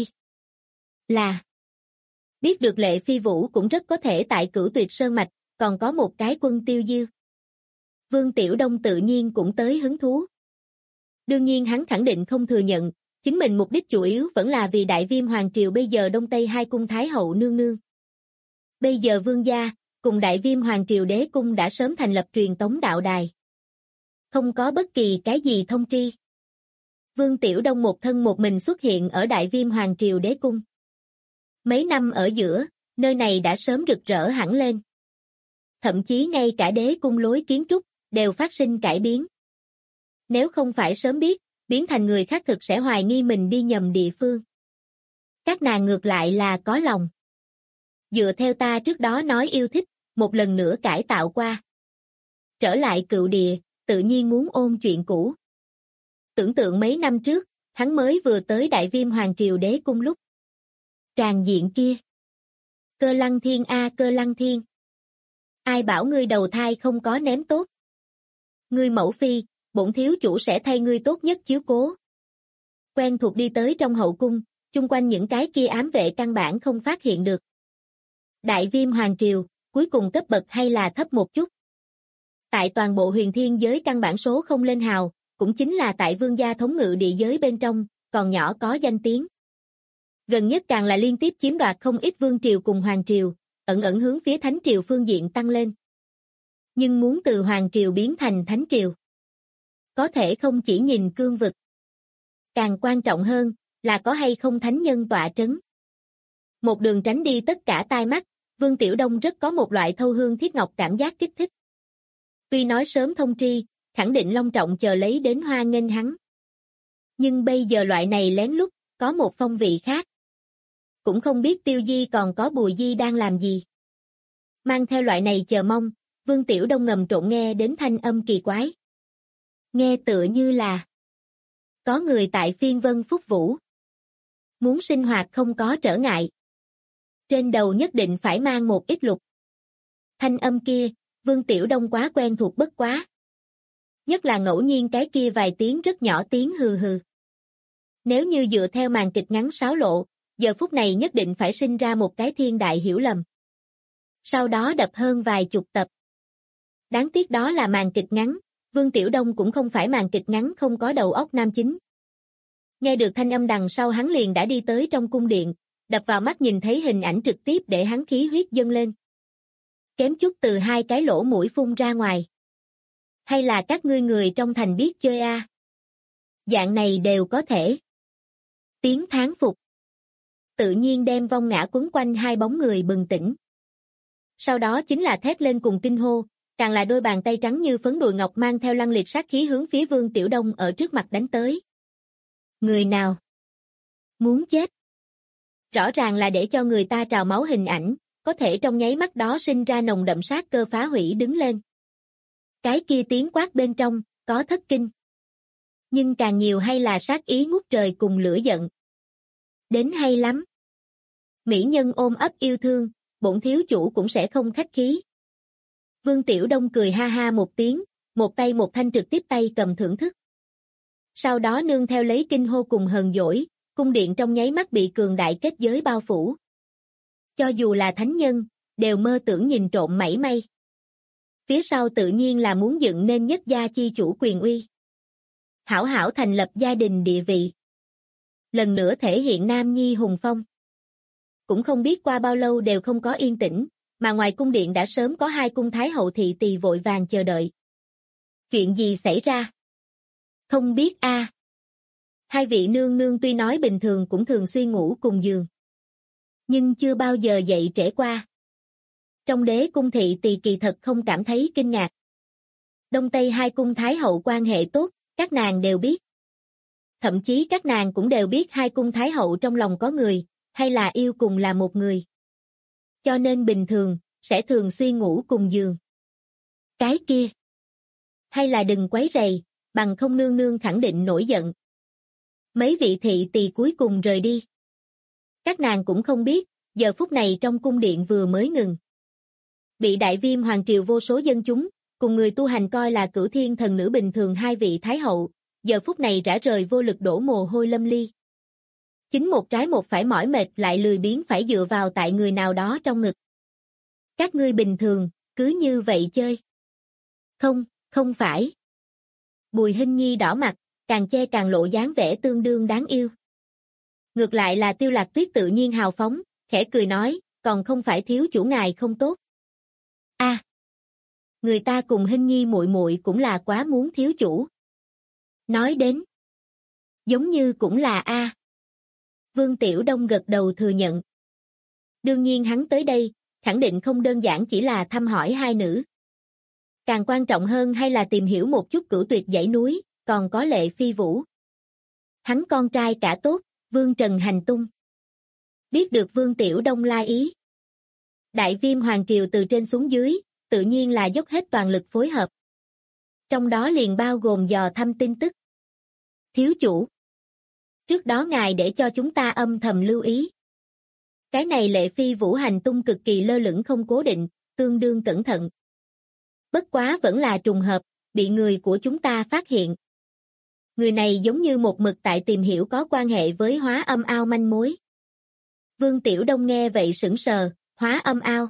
Là. Biết được Lệ Phi Vũ cũng rất có thể tại Cửu Tuyệt Sơn Mạch, còn có một cái quân tiêu diêu. Vương Tiểu Đông tự nhiên cũng tới hứng thú. Đương nhiên hắn khẳng định không thừa nhận, chính mình mục đích chủ yếu vẫn là vì Đại Viêm Hoàng Triều bây giờ Đông Tây hai cung Thái Hậu nương nương. Bây giờ Vương gia, cùng Đại Viêm Hoàng Triều Đế Cung đã sớm thành lập truyền tống đạo đài. Không có bất kỳ cái gì thông tri. Vương Tiểu Đông một thân một mình xuất hiện ở Đại Viêm Hoàng Triều Đế Cung. Mấy năm ở giữa, nơi này đã sớm rực rỡ hẳn lên. Thậm chí ngay cả Đế Cung lối kiến trúc, đều phát sinh cải biến. Nếu không phải sớm biết, biến thành người khác thực sẽ hoài nghi mình đi nhầm địa phương. Các nàng ngược lại là có lòng. Dựa theo ta trước đó nói yêu thích, một lần nữa cải tạo qua. Trở lại cựu địa, tự nhiên muốn ôn chuyện cũ. Tưởng tượng mấy năm trước, hắn mới vừa tới Đại Viêm Hoàng Triều Đế Cung lúc. Tràng diện kia. Cơ Lăng Thiên a Cơ Lăng Thiên. Ai bảo ngươi đầu thai không có ném tốt. Ngươi mẫu phi, bổn thiếu chủ sẽ thay ngươi tốt nhất chiếu cố. Quen thuộc đi tới trong hậu cung, chung quanh những cái kia ám vệ căn bản không phát hiện được. Đại Viêm Hoàng Triều, cuối cùng cấp bậc hay là thấp một chút. Tại toàn bộ huyền thiên giới căn bản số không lên hào, cũng chính là tại vương gia thống ngự địa giới bên trong, còn nhỏ có danh tiếng. Gần nhất càng là liên tiếp chiếm đoạt không ít vương triều cùng hoàng triều, ẩn ẩn hướng phía thánh triều phương diện tăng lên. Nhưng muốn từ hoàng triều biến thành thánh triều, có thể không chỉ nhìn cương vực. Càng quan trọng hơn, là có hay không thánh nhân tọa trấn. Một đường tránh đi tất cả tai mắt, Vương Tiểu Đông rất có một loại thâu hương thiết ngọc cảm giác kích thích. Tuy nói sớm thông tri, khẳng định long trọng chờ lấy đến hoa nghênh hắn. Nhưng bây giờ loại này lén lút, có một phong vị khác. Cũng không biết Tiêu Di còn có Bùi Di đang làm gì. Mang theo loại này chờ mong, Vương Tiểu Đông ngầm trộn nghe đến thanh âm kỳ quái. Nghe tựa như là có người tại phiên vân phúc vũ. Muốn sinh hoạt không có trở ngại. Trên đầu nhất định phải mang một ít lục. Thanh âm kia, Vương Tiểu Đông quá quen thuộc bất quá. Nhất là ngẫu nhiên cái kia vài tiếng rất nhỏ tiếng hừ hừ. Nếu như dựa theo màn kịch ngắn sáo lộ, giờ phút này nhất định phải sinh ra một cái thiên đại hiểu lầm. Sau đó đập hơn vài chục tập. Đáng tiếc đó là màn kịch ngắn, Vương Tiểu Đông cũng không phải màn kịch ngắn không có đầu óc nam chính. Nghe được thanh âm đằng sau hắn liền đã đi tới trong cung điện, đập vào mắt nhìn thấy hình ảnh trực tiếp để hắn khí huyết dâng lên. Kém chút từ hai cái lỗ mũi phun ra ngoài. Hay là các ngươi người trong thành biết chơi a? Dạng này đều có thể. Tiếng thán phục. Tự nhiên đem vong ngã quấn quanh hai bóng người bừng tỉnh. Sau đó chính là thét lên cùng kinh hô, càng là đôi bàn tay trắng như phấn đùi ngọc mang theo lăng liệt sát khí hướng phía Vương Tiểu Đông ở trước mặt đánh tới. Người nào? Muốn chết. Rõ ràng là để cho người ta trào máu hình ảnh, có thể trong nháy mắt đó sinh ra nồng đậm sát cơ phá hủy đứng lên. Cái kia tiếng quát bên trong, có thất kinh. Nhưng càng nhiều hay là sát ý ngút trời cùng lửa giận. Đến hay lắm. Mỹ nhân ôm ấp yêu thương, bổn thiếu chủ cũng sẽ không khách khí. Vương Tiểu Đông cười ha ha một tiếng, một tay một thanh trực tiếp tay cầm thưởng thức. Sau đó nương theo lấy kinh hô cùng hờn dỗi, cung điện trong nháy mắt bị cường đại kết giới bao phủ. Cho dù là thánh nhân, đều mơ tưởng nhìn trộm mảy may. Phía sau tự nhiên là muốn dựng nên nhất gia chi chủ quyền uy. Hảo hảo thành lập gia đình địa vị. Lần nữa thể hiện nam nhi hùng phong. Cũng không biết qua bao lâu đều không có yên tĩnh, mà ngoài cung điện đã sớm có hai cung thái hậu thị tỳ vội vàng chờ đợi. Chuyện gì xảy ra? Không biết a. Hai vị nương nương tuy nói bình thường cũng thường xuyên ngủ cùng giường, nhưng chưa bao giờ dậy trễ qua. Trong đế cung thị tỳ kỳ thật không cảm thấy kinh ngạc. Đông Tây hai cung thái hậu quan hệ tốt, các nàng đều biết. Thậm chí các nàng cũng đều biết hai cung thái hậu trong lòng có người, hay là yêu cùng là một người. Cho nên bình thường, sẽ thường xuyên ngủ cùng giường. Cái kia. Hay là đừng quấy rầy, bằng không nương nương khẳng định nổi giận. Mấy vị thị tỳ cuối cùng rời đi. Các nàng cũng không biết, giờ phút này trong cung điện vừa mới ngừng. Bị Đại Viêm Hoàng Triều vô số dân chúng, cùng người tu hành coi là cửu thiên thần nữ bình thường hai vị thái hậu, giờ phút này rã rời vô lực đổ mồ hôi lâm ly. Chính một trái một phải mỏi mệt lại lười biếng phải dựa vào tại người nào đó trong ngực. Các ngươi bình thường, cứ như vậy chơi. Không, không phải. Bùi Hinh Nhi đỏ mặt, càng che càng lộ dáng vẻ tương đương đáng yêu. Ngược lại là Tiêu Lạc Tuyết tự nhiên hào phóng, khẽ cười nói, còn không phải thiếu chủ ngài không tốt. A, người ta cùng Hinh Nhi muội muội cũng là quá muốn thiếu chủ. Nói đến, giống như cũng là A. Vương Tiểu Đông gật đầu thừa nhận. Đương nhiên hắn tới đây, khẳng định không đơn giản chỉ là thăm hỏi hai nữ. Càng quan trọng hơn hay là tìm hiểu một chút cửu tuyệt dãy núi, còn có Lệ Phi Vũ. Hắn con trai cả tốt, Vương Trần hành tung. Biết được Vương Tiểu Đông lai ý. Đại Viêm Hoàng Triều từ trên xuống dưới, tự nhiên là dốc hết toàn lực phối hợp. Trong đó liền bao gồm dò thăm tin tức. Thiếu chủ. Trước đó ngài để cho chúng ta âm thầm lưu ý. Cái này Lệ Phi Vũ hành tung cực kỳ lơ lửng không cố định, tương đương cẩn thận. Bất quá vẫn là trùng hợp, bị người của chúng ta phát hiện. Người này giống như một mực tại tìm hiểu có quan hệ với Hóa Âm Ao manh mối. Vương Tiểu Đông nghe vậy sững sờ, Hóa Âm Ao.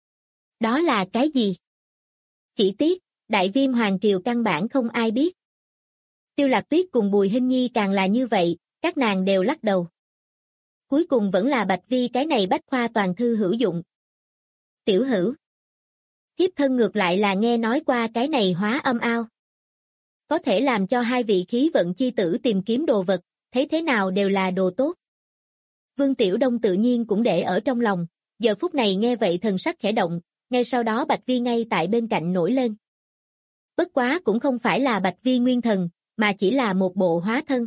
Đó là cái gì? Chỉ tiếc, Đại Viêm Hoàng Triều căn bản không ai biết. Tiêu Lạc Tuyết cùng Bùi Hinh Nhi càng là như vậy, các nàng đều lắc đầu. Cuối cùng vẫn là Bạch Vi cái này bách khoa toàn thư hữu dụng. Tiểu Hữu. Thiếp thân ngược lại là nghe nói qua cái này Hóa Âm Ao. Có thể làm cho hai vị khí vận chi tử tìm kiếm đồ vật, thấy thế nào đều là đồ tốt. Vương Tiểu Đông tự nhiên cũng để ở trong lòng, giờ phút này nghe vậy thần sắc khẽ động, ngay sau đó Bạch Vi ngay tại bên cạnh nổi lên. Bất quá cũng không phải là Bạch Vi nguyên thần, mà chỉ là một bộ hóa thân.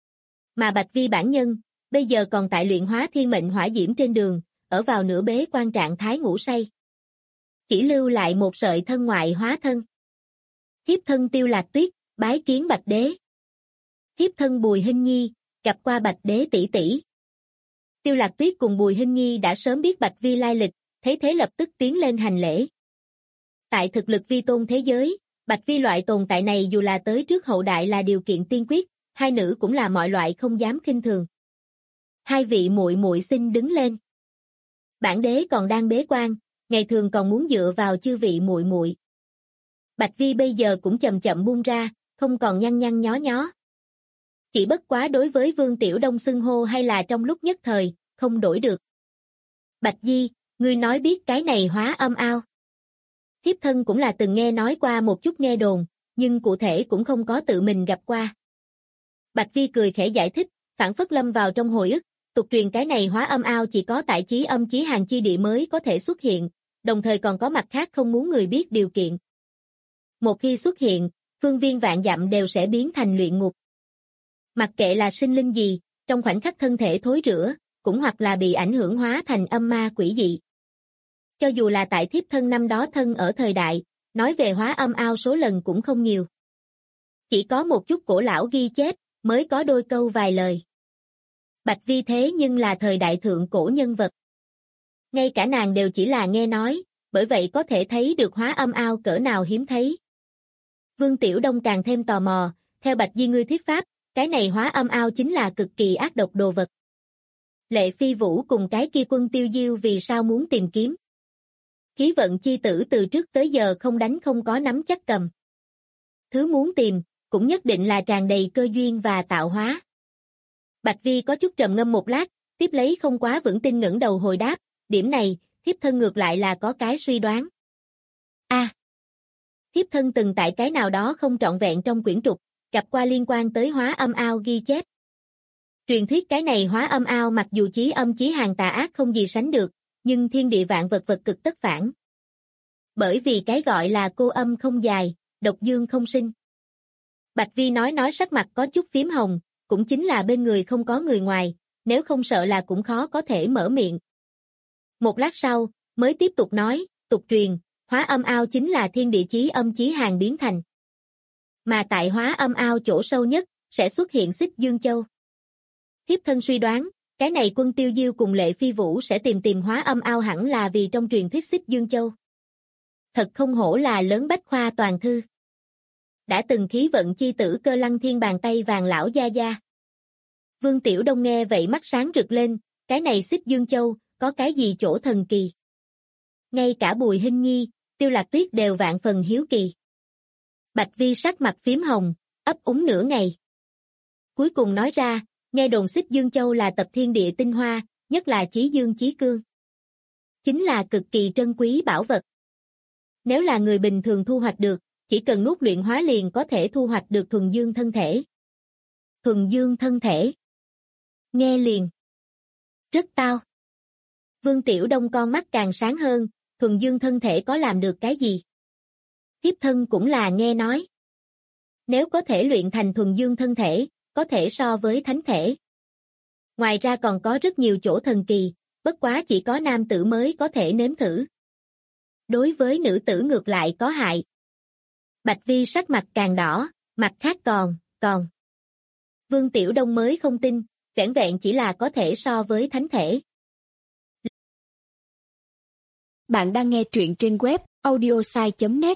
Mà Bạch Vi bản nhân, bây giờ còn tại luyện hóa thiên mệnh hỏa diễm trên đường, ở vào nửa bế quan trạng thái ngủ say. Chỉ lưu lại một sợi thân ngoại hóa thân. Thiếp thân Tiêu Lạc Tuyết, bái kiến Bạch Đế. Thiếp thân Bùi Hinh Nhi, gặp qua Bạch Đế tỷ tỷ. Tiêu Lạc Tuyết cùng Bùi Hinh Nhi đã sớm biết Bạch Vi lai lịch, thấy thế lập tức tiến lên hành lễ. Tại thực lực vi tôn thế giới, Bạch Vi loại tồn tại này dù là tới trước hậu đại là điều kiện tiên quyết, hai nữ cũng là mọi loại không dám khinh thường. Hai vị muội muội xin đứng lên. Bản đế còn đang bế quan, ngày thường còn muốn dựa vào chư vị muội muội. Bạch Vi bây giờ cũng chậm chậm buông ra, không còn nhăn nhăn nhó nhó. Chỉ bất quá đối với Vương Tiểu Đông xưng hô hay là trong lúc nhất thời, không đổi được. Bạch Di, ngươi nói biết cái này Hóa Âm Ao. Thiếp thân cũng là từng nghe nói qua một chút nghe đồn, nhưng cụ thể cũng không có tự mình gặp qua. Bạch Vi cười khẽ giải thích, phản phất lâm vào trong hồi ức, tục truyền cái này Hóa Âm Ao chỉ có tại Chí Âm Chí Hàn chi địa mới có thể xuất hiện, đồng thời còn có mặt khác không muốn người biết điều kiện. Một khi xuất hiện, phương viên vạn dặm đều sẽ biến thành luyện ngục. Mặc kệ là sinh linh gì, trong khoảnh khắc thân thể thối rữa, cũng hoặc là bị ảnh hưởng hóa thành âm ma quỷ dị. Cho dù là tại thiếp thân năm đó thân ở thời đại, nói về Hóa Âm Ao số lần cũng không nhiều. Chỉ có một chút cổ lão ghi chép, mới có đôi câu vài lời. Bạch Vi thế nhưng là thời đại thượng cổ nhân vật. Ngay cả nàng đều chỉ là nghe nói, bởi vậy có thể thấy được Hóa Âm Ao cỡ nào hiếm thấy. Vương Tiểu Đông càng thêm tò mò, theo Bạch Di ngươi thuyết pháp, cái này Hóa Âm Ao chính là cực kỳ ác độc đồ vật. Lệ Phi Vũ cùng cái kia Quân Tiêu Diêu vì sao muốn tìm kiếm? Khí vận chi tử từ trước tới giờ không đánh không có nắm chắc cầm. Thứ muốn tìm, cũng nhất định là tràn đầy cơ duyên và tạo hóa. Bạch Vi có chút trầm ngâm một lát, tiếp lấy không quá vững tin ngẩng đầu hồi đáp, điểm này, thiếp thân ngược lại là có cái suy đoán. Thiếp thân từng tại cái nào đó không trọn vẹn trong quyển trục, gặp qua liên quan tới Hóa Âm Ao ghi chép. Truyền thuyết cái này Hóa Âm Ao mặc dù chí âm chí hàn tà ác không gì sánh được, nhưng thiên địa vạn vật vật cực tất phản. Bởi vì cái gọi là cô âm không dài, độc dương không sinh. Bạch Vi nói sắc mặt có chút phím hồng, cũng chính là bên người không có người ngoài, nếu không sợ là cũng khó có thể mở miệng. Một lát sau, mới tiếp tục nói, tục truyền, Hóa Âm Ao chính là thiên địa chí âm chí hàn biến thành. Mà tại Hóa Âm Ao chỗ sâu nhất, sẽ xuất hiện Xích Dương Châu. Thiếp thân suy đoán, Cái này Quân Tiêu Diêu cùng Lệ Phi Vũ sẽ tìm Hóa Âm Ao hẳn là vì trong truyền thuyết Xích Dương Châu. Thật không hổ là lớn bách khoa toàn thư. Đã từng khí vận chi tử Cơ Lăng Thiên bàn tay vàng lão gia gia. Vương Tiểu Đông nghe vậy mắt sáng rực lên, cái này Xích Dương Châu, có cái gì chỗ thần kỳ? Ngay cả Bùi Hinh Nhi, Tiêu Lạc Tuyết đều vạn phần hiếu kỳ. Bạch Vi sắc mặt phím hồng, ấp úng nửa ngày. Cuối cùng nói ra, nghe đồn Xích Dương Châu là tập thiên địa tinh hoa, nhất là chí dương chí cương. Chính là cực kỳ trân quý bảo vật. Nếu là người bình thường thu hoạch được, chỉ cần nuốt luyện hóa liền có thể thu hoạch được thuần dương thân thể. Thuần dương thân thể. Nghe liền. Rất tao. Vương Tiểu Đông con mắt càng sáng hơn, thuần dương thân thể có làm được cái gì? Thiếp thân cũng là nghe nói. Nếu có thể luyện thành thuần dương thân thể, có thể so với thánh thể. Ngoài ra còn có rất nhiều chỗ thần kỳ, bất quá chỉ có nam tử mới có thể nếm thử. Đối với nữ tử ngược lại có hại. Bạch Vi sắc mặt càng đỏ, mặt khác còn. Vương Tiểu Đông mới không tin, vẻn vẹn chỉ là có thể so với thánh thể.
Bạn đang nghe truyện trên web audiosai.net.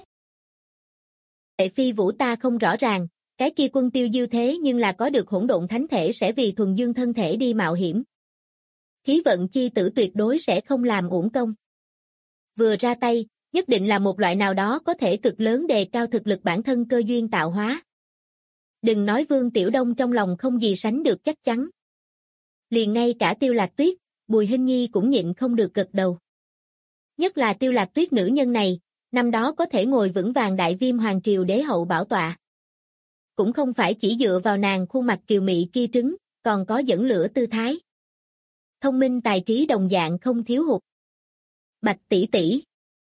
Lệ Phi Vũ ta không rõ ràng, cái kia Quân Tiêu Diêu thế nhưng là có được hỗn độn thánh thể sẽ vì thuần dương thân thể đi mạo hiểm. Khí vận chi tử tuyệt đối sẽ không làm uổng công. Vừa ra tay, nhất định là một loại nào đó có thể cực lớn đề cao thực lực bản thân cơ duyên tạo hóa. Đừng nói Vương Tiểu Đông trong lòng không gì sánh được chắc chắn. Liền ngay cả Tiêu Lạc Tuyết, Bùi Hinh Nhi cũng nhịn không được gật đầu. Nhất là Tiêu Lạc Tuyết nữ nhân này, năm đó có thể ngồi vững vàng Đại Viêm Hoàng Triều đế hậu bảo tọa. Cũng không phải chỉ dựa vào nàng khuôn mặt kiều mị kia trứng, còn có dẫn lửa tư thái. Thông minh tài trí đồng dạng không thiếu hụt. Bạch tỷ tỷ,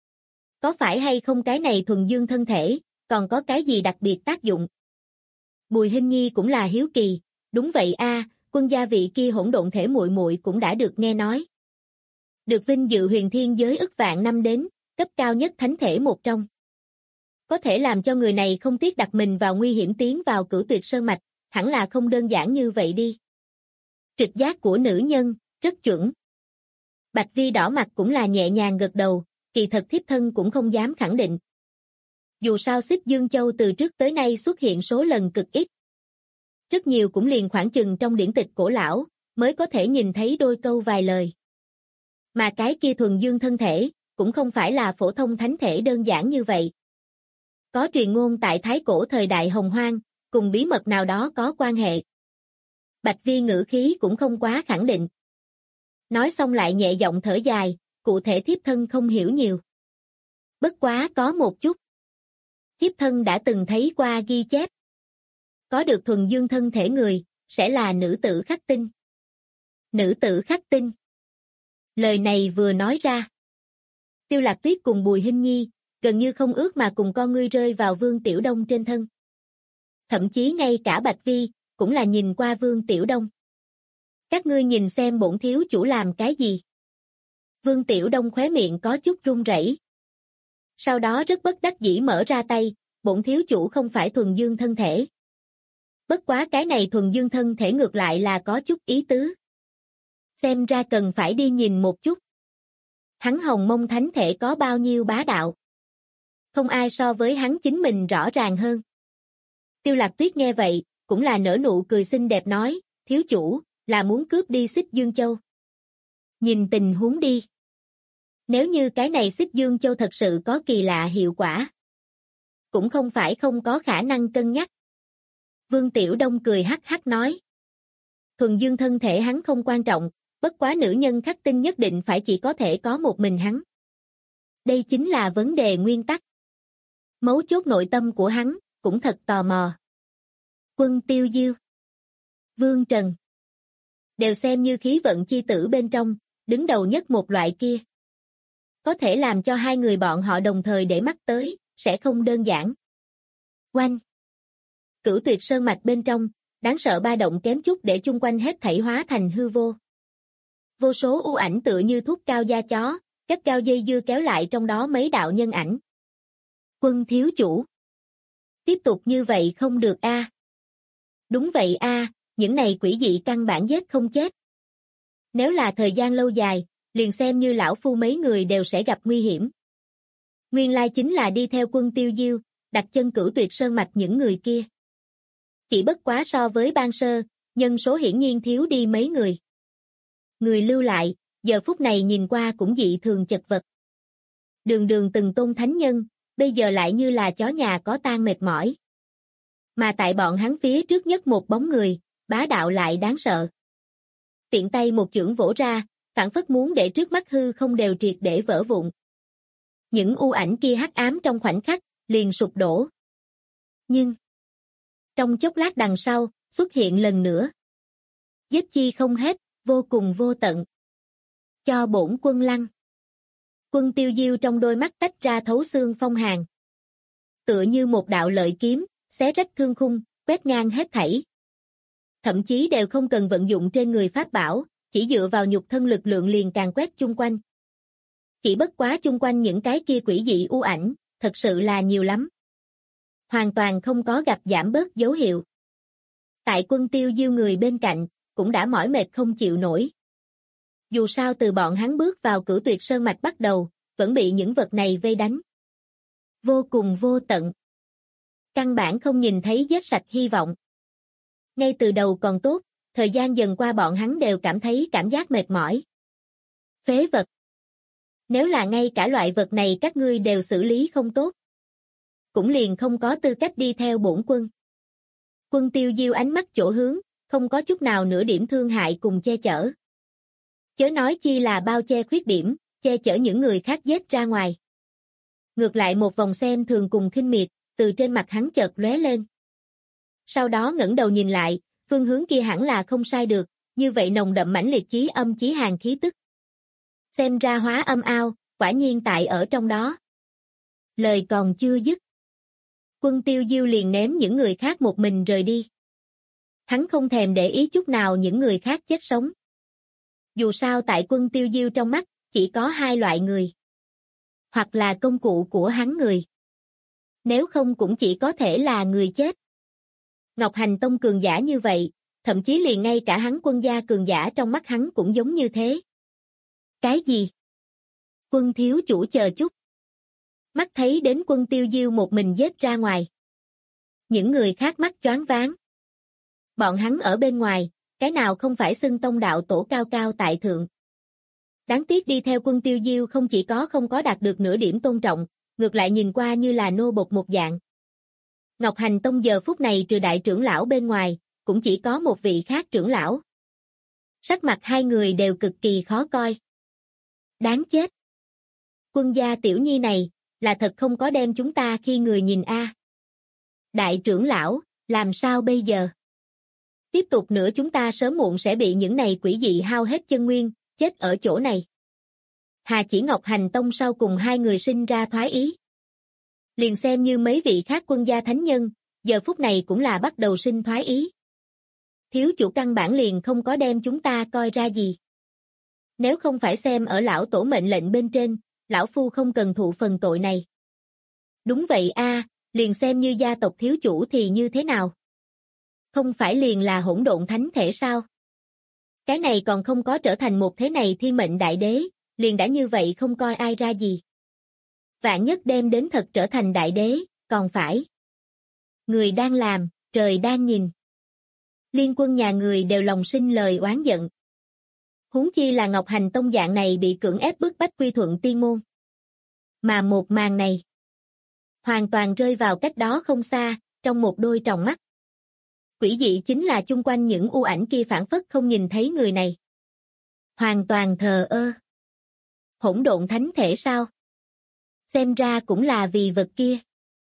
có phải hay không cái này thuần dương thân thể, còn có cái gì đặc biệt tác dụng? Bùi Hinh Nhi cũng là hiếu kỳ, đúng vậy a, Quân gia vị kia hỗn độn thể muội muội cũng đã được nghe nói. Được vinh dự huyền thiên giới ức vạn năm đến, cấp cao nhất thánh thể một trong. Có thể làm cho người này không tiếc đặt mình vào nguy hiểm tiến vào Cửu Tuyệt Sơn mạch, hẳn là không đơn giản như vậy đi. Trực giác của nữ nhân, rất chuẩn. Bạch Vi đỏ mặt cũng là nhẹ nhàng gật đầu, kỳ thật thiếp thân cũng không dám khẳng định. Dù sao Xích Dương Châu từ trước tới nay xuất hiện số lần cực ít. Rất nhiều cũng liền khoảng chừng trong điển tịch cổ lão, mới có thể nhìn thấy đôi câu vài lời. Mà cái kia thuần dương thân thể, cũng không phải là phổ thông thánh thể đơn giản như vậy. Có truyền ngôn tại Thái Cổ thời đại Hồng Hoang, cùng bí mật nào đó có quan hệ. Bạch Vi ngữ khí cũng không quá khẳng định. Nói xong lại nhẹ giọng thở dài, cụ thể thiếp thân không hiểu nhiều. Bất quá có một chút. Thiếp thân đã từng thấy qua ghi chép. Có được thuần dương thân thể người, sẽ là nữ tử khắc tinh. Nữ tử khắc tinh. Lời này vừa nói ra. Tiêu Lạc Tuyết cùng Bùi Hinh Nhi, gần như không ước mà cùng con ngươi rơi vào Vương Tiểu Đông trên thân. Thậm chí ngay cả Bạch Vi, cũng là nhìn qua Vương Tiểu Đông. Các ngươi nhìn xem bổn thiếu chủ làm cái gì. Vương Tiểu Đông khóe miệng có chút run rẩy. Sau đó rất bất đắc dĩ mở ra tay, bổn thiếu chủ không phải thuần dương thân thể. Bất quá cái này thuần dương thân thể ngược lại là có chút ý tứ. Xem ra cần phải đi nhìn một chút. Hắn hồng mông thánh thể có bao nhiêu bá đạo. Không ai so với hắn chính mình rõ ràng hơn. Tiêu Lạc Tuyết nghe vậy, cũng là nở nụ cười xinh đẹp nói, thiếu chủ, là muốn cướp đi Xích Dương Châu. Nhìn tình huống đi. Nếu như cái này Xích Dương Châu thật sự có kỳ lạ hiệu quả. Cũng không phải không có khả năng cân nhắc. Vương Tiểu Đông cười hắc hắc nói. Thuần dương thân thể hắn không quan trọng, bất quá nữ nhân khắc tinh nhất định phải chỉ có thể có một mình hắn. Đây chính là vấn đề nguyên tắc. Mấu chốt nội tâm của hắn, cũng thật tò mò. Quân Tiêu Diêu, Vương Trần, đều xem như khí vận chi tử bên trong, đứng đầu nhất một loại kia. Có thể làm cho hai người bọn họ đồng thời để mắt tới, sẽ không đơn giản. Oanh! Cửu Tuyệt Sơn mạch bên trong, đáng sợ ba động kém chút để chung quanh hết thảy hóa thành hư vô. Vô số u ảnh tựa như thuốc cao da chó, các cao dây dưa kéo lại trong đó mấy đạo nhân ảnh. Quân thiếu chủ. Tiếp tục như vậy không được a. Đúng vậy a, những này quỷ dị căn bản giết không chết. Nếu là thời gian lâu dài, liền xem như lão phu mấy người đều sẽ gặp nguy hiểm. Nguyên lai chính là đi theo Quân Tiêu Diêu, đặt chân Cửu Tuyệt Sơn mạch những người kia. Chỉ bất quá so với ban sơ, nhân số hiển nhiên thiếu đi mấy người. Người lưu lại, giờ phút này nhìn qua cũng dị thường chật vật. Đường đường từng tôn thánh nhân, bây giờ lại như là chó nhà có tang mệt mỏi. Mà tại bọn hắn phía trước nhất một bóng người, bá đạo lại đáng sợ. Tiện tay một chưởng vỗ ra, phảng phất muốn để trước mắt hư không đều triệt để vỡ vụn. Những u ảnh kia hắc ám trong khoảnh khắc, liền sụp đổ. Nhưng, trong chốc lát đằng sau, xuất hiện lần nữa. Giết chi không hết, vô cùng vô tận. Cho bổn quân lăng. Quân Tiêu Diêu trong đôi mắt tách ra thấu xương phong hàn. Tựa như một đạo lợi kiếm, xé rách thương khung, quét ngang hết thảy. Thậm chí đều không cần vận dụng trên người pháp bảo, chỉ dựa vào nhục thân lực lượng liền càng quét chung quanh. Chỉ bất quá chung quanh những cái kia quỷ dị u ảnh, thật sự là nhiều lắm. Hoàn toàn không có gặp giảm bớt dấu hiệu. Tại Quân Tiêu Diêu người bên cạnh, cũng đã mỏi mệt không chịu nổi. Dù sao từ bọn hắn bước vào Cửu Tuyệt Sơn mạch bắt đầu, vẫn bị những vật này vây đánh. Vô cùng vô tận. Căn bản không nhìn thấy vết sạch hy vọng. Ngay từ đầu còn tốt, thời gian dần qua bọn hắn đều cảm thấy cảm giác mệt mỏi. Phế vật. Nếu là ngay cả loại vật này các ngươi đều xử lý không tốt, cũng liền không có tư cách đi theo bổn quân. Quân Tiêu Diêu ánh mắt chỗ hướng, không có chút nào nửa điểm thương hại cùng che chở. Chớ nói chi là bao che khuyết điểm, che chở những người khác giết ra ngoài. Ngược lại một vòng xem thường cùng khinh miệt, từ trên mặt hắn chợt lóe lên. Sau đó ngẩng đầu nhìn lại, phương hướng kia hẳn là không sai được, như vậy nồng đậm mãnh liệt chí âm chí hàn khí tức. Xem ra hóa âm ao, quả nhiên tại ở trong đó. Lời còn chưa dứt. Quân Tiêu Diêu liền ném những người khác một mình rời đi. Hắn không thèm để ý chút nào những người khác chết sống. Dù sao tại Quân Tiêu Diêu trong mắt, chỉ có hai loại người. Hoặc là công cụ của hắn người. Nếu không cũng chỉ có thể là người chết. Ngọc Hành Tông cường giả như vậy, thậm chí liền ngay cả hắn quân gia cường giả trong mắt hắn cũng giống như thế. Cái gì? Quân thiếu chủ chờ chút. Mắt thấy đến Quân Tiêu Diêu một mình giết ra ngoài. Những người khác mắt choáng váng. Bọn hắn ở bên ngoài, cái nào không phải xưng tông đạo tổ cao cao tại thượng. Đáng tiếc đi theo Quân Tiêu Diêu không chỉ có không có đạt được nửa điểm tôn trọng, ngược lại nhìn qua như là nô bộc một dạng. Ngọc Hành Tông giờ phút này trừ đại trưởng lão bên ngoài, cũng chỉ có một vị khác trưởng lão. Sắc mặt hai người đều cực kỳ khó coi. Đáng chết. Quân gia tiểu nhi này, là thật không có đem chúng ta khi người nhìn a. Đại trưởng lão, làm sao bây giờ? Tiếp tục nữa chúng ta sớm muộn sẽ bị những này quỷ dị hao hết chân nguyên, chết ở chỗ này. Hà chỉ Ngọc Hành Tông sau cùng hai người sinh ra thoái ý. Liền xem như mấy vị khác quân gia thánh nhân, giờ phút này cũng là bắt đầu sinh thoái ý. Thiếu chủ căn bản liền không có đem chúng ta coi ra gì. Nếu không phải xem ở lão tổ mệnh lệnh bên trên, lão phu không cần thụ phần tội này. Đúng vậy a, liền xem như gia tộc thiếu chủ thì như thế nào? Không phải liền là hỗn độn thánh thể sao? Cái này còn không có trở thành một thế này thiên mệnh đại đế, liền đã như vậy không coi ai ra gì. Vạn nhất đem đến thật trở thành đại đế, còn phải. Người đang làm, trời đang nhìn. Liên quân nhà người đều lòng sinh lời oán giận. Huống chi là Ngọc Hành Tông dạng này bị cưỡng ép bức bách quy thuận tiên môn. Mà một màn này, hoàn toàn rơi vào cách đó không xa, trong một đôi tròng mắt. Quỷ dị chính là chung quanh những u ảnh kia phản phất không nhìn thấy người này. Hoàn toàn thờ ơ. Hỗn độn thánh thể sao? Xem ra cũng là vì vật kia.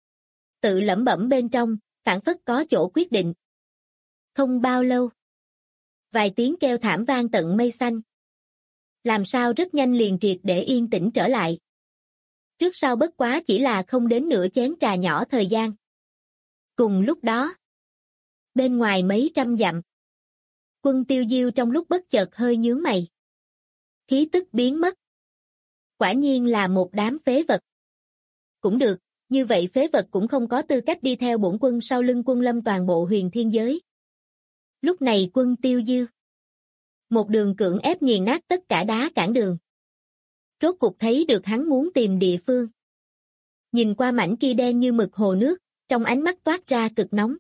Tự lẩm bẩm bên trong, phản phất có chỗ quyết định. Không bao lâu. Vài tiếng kêu thảm vang tận mây xanh. Làm sao rất nhanh liền triệt để yên tĩnh trở lại. Trước sau bất quá chỉ là không đến nửa chén trà nhỏ thời gian. Cùng lúc đó, bên ngoài mấy trăm dặm, Quân Tiêu Diêu trong lúc bất chợt hơi nhướng mày. Khí tức biến mất. Quả nhiên là một đám phế vật. Cũng được, như vậy phế vật cũng không có tư cách đi theo bổn quân sau lưng Quân Lâm toàn bộ huyền thiên giới. Lúc này Quân Tiêu Diêu Một đường cưỡng ép nghiền nát tất cả đá cản đường. Rốt cục thấy được hắn muốn tìm địa phương. Nhìn qua mảnh kia đen như mực hồ nước, trong ánh mắt toát ra cực nóng.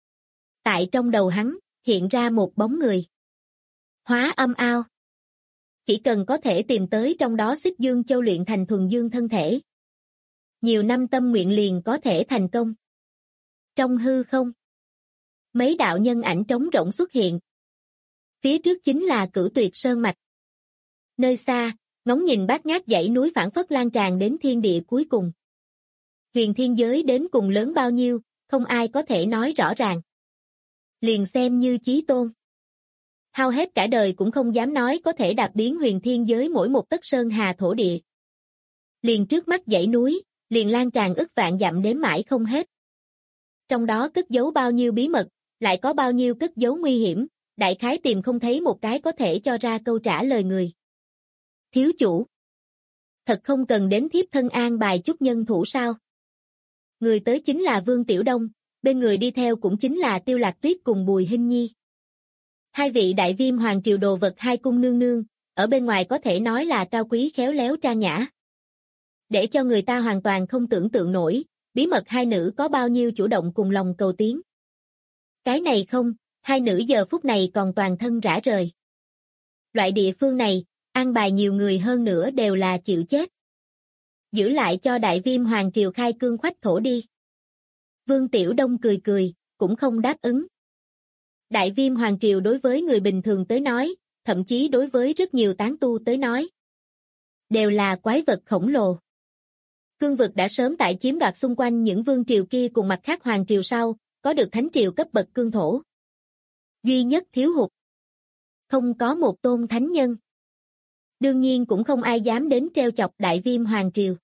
Tại trong đầu hắn, hiện ra một bóng người. Hóa âm ao. Chỉ cần có thể tìm tới trong đó Xích Dương Châu luyện thành thuần dương thân thể. Nhiều năm tâm nguyện liền có thể thành công. Trong hư không, mấy đạo nhân ảnh trống rỗng xuất hiện. Phía trước chính là Cửu Tuyệt Sơn mạch. Nơi xa, ngóng nhìn bát ngát dãy núi phảng phất lan tràn đến thiên địa cuối cùng. Huyền thiên giới đến cùng lớn bao nhiêu, không ai có thể nói rõ ràng. Liền xem như Chí Tôn. Hao hết cả đời cũng không dám nói có thể đạp biến huyền thiên giới mỗi một tấc sơn hà thổ địa. Liền trước mắt dãy núi, liền lan tràn ức vạn dặm đếm mãi không hết. Trong đó cất giấu bao nhiêu bí mật, lại có bao nhiêu cất giấu nguy hiểm, đại khái tìm không thấy một cái có thể cho ra câu trả lời người. Thiếu chủ. Thật không cần đến thiếp thân an bài chút nhân thủ sao? Người tới chính là Vương Tiểu Đông, bên người đi theo cũng chính là Tiêu Lạc Tuyết cùng Bùi Hinh Nhi. Hai vị đại viêm hoàng triều đồ vật hai cung nương nương, ở bên ngoài có thể nói là cao quý khéo léo trang nhã. Để cho người ta hoàn toàn không tưởng tượng nổi, bí mật hai nữ có bao nhiêu chủ động cùng lòng cầu tiến. Cái này không, hai nữ giờ phút này còn toàn thân rã rời. Loại địa phương này, an bài nhiều người hơn nữa đều là chịu chết. Giữ lại cho đại viêm hoàng triều khai cương khoách thổ đi. Vương Tiểu Đông cười cười, cũng không đáp ứng. Đại viêm hoàng triều đối với người bình thường tới nói, thậm chí đối với rất nhiều tán tu tới nói, đều là quái vật khổng lồ. Cương vực đã sớm tại chiếm đoạt xung quanh những vương triều kia cùng mặt khác hoàng triều sau, có được thánh triều cấp bậc cương thổ. Duy nhất thiếu hụt. Không có một tôn thánh nhân. Đương nhiên cũng không ai dám đến treo chọc đại viêm hoàng triều.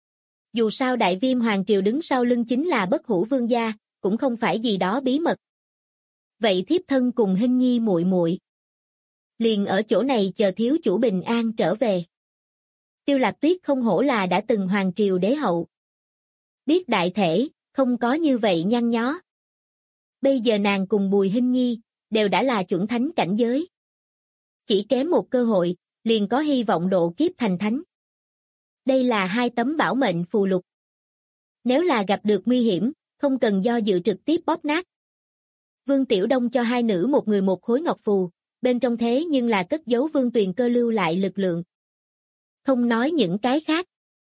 Dù sao đại viêm hoàng triều đứng sau lưng chính là bất hủ vương gia, cũng không phải gì đó bí mật. Vậy thiếp thân cùng Hinh Nhi muội muội liền ở chỗ này chờ thiếu chủ bình an trở về. Tiêu Lạc Tuyết không hổ là đã từng hoàng triều đế hậu. Biết đại thể, không có như vậy nhăn nhó. Bây giờ nàng cùng Bùi Hinh Nhi, đều đã là chuẩn thánh cảnh giới. Chỉ kém một cơ hội, liền có hy vọng độ kiếp thành thánh. Đây là hai tấm bảo mệnh phù lục. Nếu là gặp được nguy hiểm, không cần do dự trực tiếp bóp nát. Vương Tiểu Đông cho hai nữ một người một khối ngọc phù, bên trong thế nhưng là cất giấu Vương Tuyền Cơ lưu lại lực lượng. Không nói những cái khác.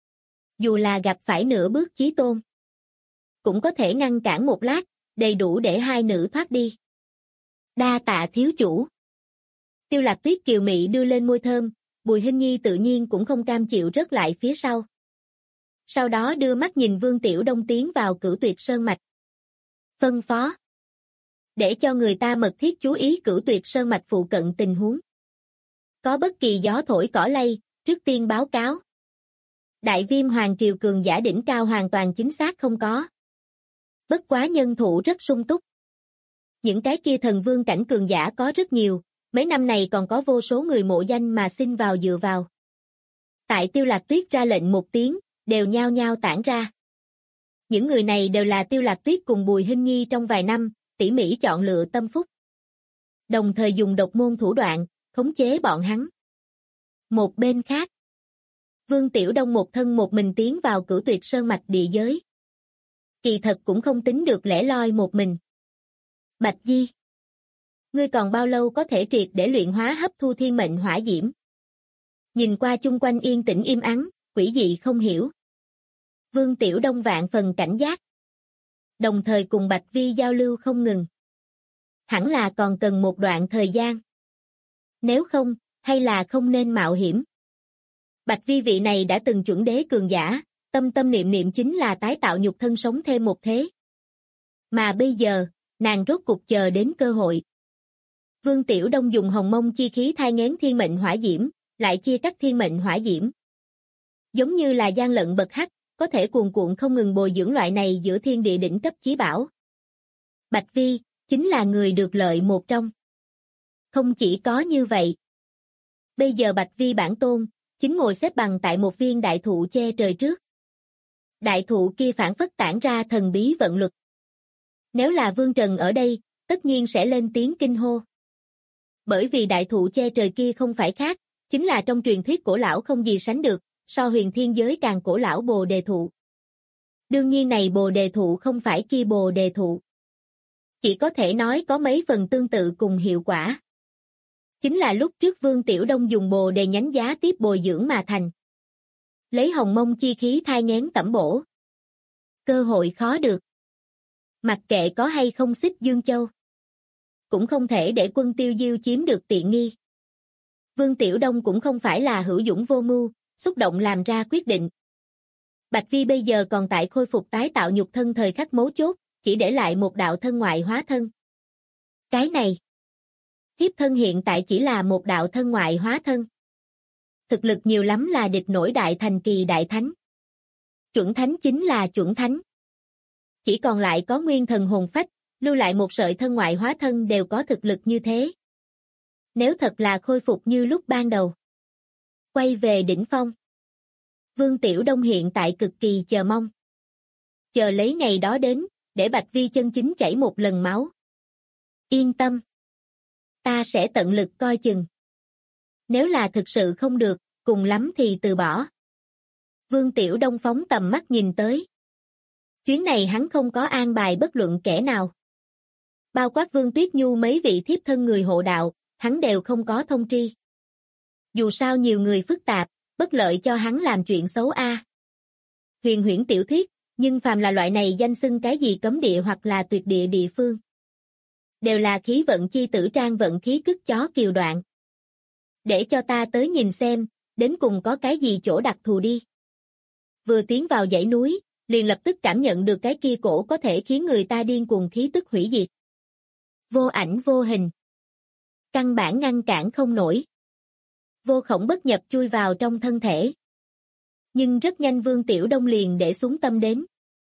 Dù là gặp phải nửa bước chí tôn, cũng có thể ngăn cản một lát, đầy đủ để hai nữ thoát đi. Đa tạ thiếu chủ. Tiêu Lạc Tuyết kiều mị đưa lên môi thơm, Bùi Hinh Nhi tự nhiên cũng không cam chịu rớt lại phía sau. Sau đó đưa mắt nhìn Vương Tiểu Đông tiến vào Cửu Tuyệt Sơn mạch. Phân phó. Để cho người ta mật thiết chú ý Cửu Tuyệt Sơn mạch phụ cận tình huống. Có bất kỳ gió thổi cỏ lay, trước tiên báo cáo. Đại viêm hoàng triều cường giả đỉnh cao hoàn toàn chính xác không có. Bất quá nhân thủ rất sung túc. Những cái kia thần vương cảnh cường giả có rất nhiều, mấy năm này còn có vô số người mộ danh mà xin vào dựa vào. Tại Tiêu Lạc Tuyết ra lệnh một tiếng, đều nhao nhao tản ra. Những người này đều là Tiêu Lạc Tuyết cùng Bùi Hinh Nhi trong vài năm, tỉ mỉ chọn lựa tâm phúc. Đồng thời dùng độc môn thủ đoạn, khống chế bọn hắn. Một bên khác, Vương Tiểu Đông một thân một mình tiến vào Cửu Tuyệt Sơn mạch địa giới. Kỳ thật cũng không tính được lẻ loi một mình. Bạch Di, ngươi còn bao lâu có thể triệt để luyện hóa hấp thu thiên mệnh hỏa diễm? Nhìn qua chung quanh yên tĩnh im ắng, quỷ dị không hiểu. Vương Tiểu Đông vạn phần cảnh giác. Đồng thời cùng Bạch Vi giao lưu không ngừng. Hẳn là còn cần một đoạn thời gian. Nếu không, hay là không nên mạo hiểm. Bạch Vi vị này đã từng chuẩn đế cường giả, tâm tâm niệm niệm chính là tái tạo nhục thân sống thêm một thế. Mà bây giờ, nàng rốt cục chờ đến cơ hội. Vương Tiểu Đông dùng hồng mông chi khí thai nghén thiên mệnh hỏa diễm, lại chia cắt thiên mệnh hỏa diễm. Giống như là gian lận bậc hắc, có thể cuồn cuộn không ngừng bồi dưỡng loại này giữa thiên địa đỉnh cấp chí bảo. Bạch Vi, chính là người được lợi một trong. Không chỉ có như vậy. Bây giờ Bạch Vi bản tôn, chính ngồi xếp bằng tại một viên đại thụ che trời trước. Đại thụ kia phản phất tản ra thần bí vận luật. Nếu là Vương Trần ở đây, tất nhiên sẽ lên tiếng kinh hô. Bởi vì đại thụ che trời kia không phải khác, chính là trong truyền thuyết cổ lão không gì sánh được, so huyền thiên giới càng cổ lão Bồ Đề thụ. Đương nhiên này Bồ Đề thụ không phải kia Bồ Đề thụ. Chỉ có thể nói có mấy phần tương tự cùng hiệu quả. Chính là lúc trước Vương Tiểu Đông dùng Bồ Đề nhánh giá tiếp bồi dưỡng mà thành. Lấy hồng mông chi khí thai nghén tẩm bổ. Cơ hội khó được. Mặc kệ có hay không Xích Dương Châu. Cũng không thể để Quân Tiêu Diêu chiếm được tiện nghi. Vương Tiểu Đông cũng không phải là hữu dũng vô mưu, xúc động làm ra quyết định. Bạch Vi bây giờ còn tại khôi phục tái tạo nhục thân thời khắc mấu chốt, chỉ để lại một đạo thân ngoại hóa thân. Cái này, thiếp thân hiện tại chỉ là một đạo thân ngoại hóa thân. Thực lực nhiều lắm là địch nổi đại thành kỳ đại thánh. Chuẩn thánh chính là chuẩn thánh. Chỉ còn lại có nguyên thần hồn phách, lưu lại một sợi thân ngoại hóa thân đều có thực lực như thế. Nếu thật là khôi phục như lúc ban đầu. Quay về đỉnh phong. Vương Tiểu Đông hiện tại cực kỳ chờ mong. Chờ lấy ngày đó đến, để Bạch Vi chân chính chảy một lần máu. Yên tâm. Ta sẽ tận lực coi chừng. Nếu là thực sự không được, cùng lắm thì từ bỏ. Vương Tiểu Đông phóng tầm mắt nhìn tới. Chuyến này hắn không có an bài bất luận kẻ nào. Bao quát Vương Tuyết Nhu mấy vị thiếp thân người hộ đạo, hắn đều không có thông tri. Dù sao nhiều người phức tạp, bất lợi cho hắn làm chuyện xấu a. Huyền huyễn tiểu thuyết, nhưng phàm là loại này danh xưng cái gì cấm địa hoặc là tuyệt địa địa phương. Đều là khí vận chi tử trang vận khí cứt chó kiều đoạn. Để cho ta tới nhìn xem, đến cùng có cái gì chỗ đặc thù đi. Vừa tiến vào dãy núi, liền lập tức cảm nhận được cái kia cổ có thể khiến người ta điên cuồng khí tức hủy diệt. Vô ảnh vô hình. Căn bản ngăn cản không nổi. Vô khổng bất nhập chui vào trong thân thể. Nhưng rất nhanh Vương Tiểu Đông liền để xuống tâm đến.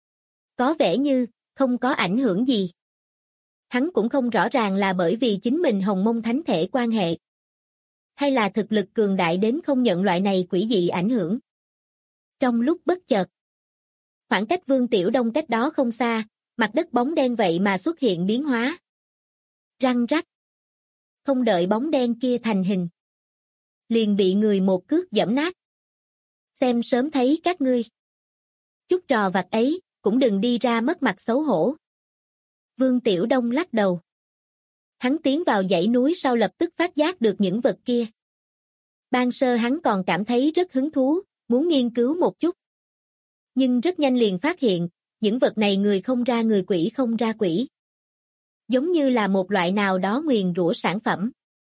Có vẻ như, không có ảnh hưởng gì. Hắn cũng không rõ ràng là bởi vì chính mình hồng mông thánh thể quan hệ. Hay là thực lực cường đại đến không nhận loại này quỷ dị ảnh hưởng. Trong lúc bất chợt. Khoảng cách Vương Tiểu Đông cách đó không xa, mặt đất bóng đen vậy mà xuất hiện biến hóa. Răng rắc. Không đợi bóng đen kia thành hình. Liền bị người một cước giẫm nát. Xem sớm thấy các ngươi. Chút trò vặt ấy, cũng đừng đi ra mất mặt xấu hổ. Vương Tiểu Đông lắc đầu. Hắn tiến vào dãy núi sau lập tức phát giác được những vật kia. Ban sơ hắn còn cảm thấy rất hứng thú, muốn nghiên cứu một chút. Nhưng rất nhanh liền phát hiện, những vật này người không ra người quỷ không ra quỷ. Giống như là một loại nào đó nguyền rủa sản phẩm.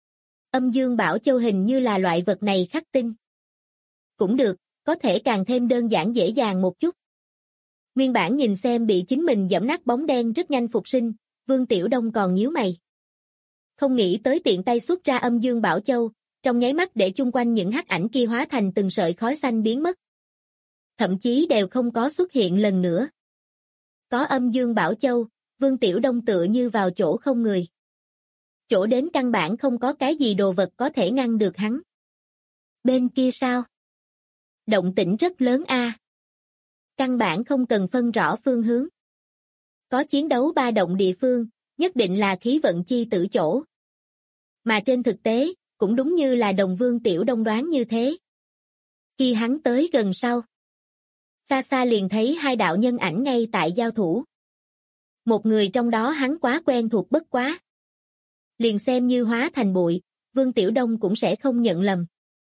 Âm Dương Bảo Châu hình như là loại vật này khắc tinh. Cũng được, có thể càng thêm đơn giản dễ dàng một chút. Nguyên bản nhìn xem bị chính mình giẫm nát bóng đen rất nhanh phục sinh, Vương Tiểu Đông còn nhíu mày. Không nghĩ tới tiện tay xuất ra Âm Dương Bảo Châu, trong nháy mắt để chung quanh những hắc ảnh kia hóa thành từng sợi khói xanh biến mất. Thậm chí đều không có xuất hiện lần nữa. Có Âm Dương Bảo Châu, Vương Tiểu Đông tựa như vào chỗ không người. Chỗ đến căn bản không có cái gì đồ vật có thể ngăn được hắn. Bên kia sao? Động tĩnh rất lớn a. Căn bản không cần phân rõ phương hướng. Có chiến đấu ba động địa phương, nhất định là khí vận chi tử chỗ. Mà trên thực tế, cũng đúng như là đồng Vương Tiểu Đông đoán như thế. Khi hắn tới gần sau, xa xa liền thấy hai đạo nhân ảnh ngay tại giao thủ. Một người trong đó hắn quá quen thuộc bất quá. Liền xem như hóa thành bụi, Vương Tiểu Đông cũng sẽ không nhận lầm.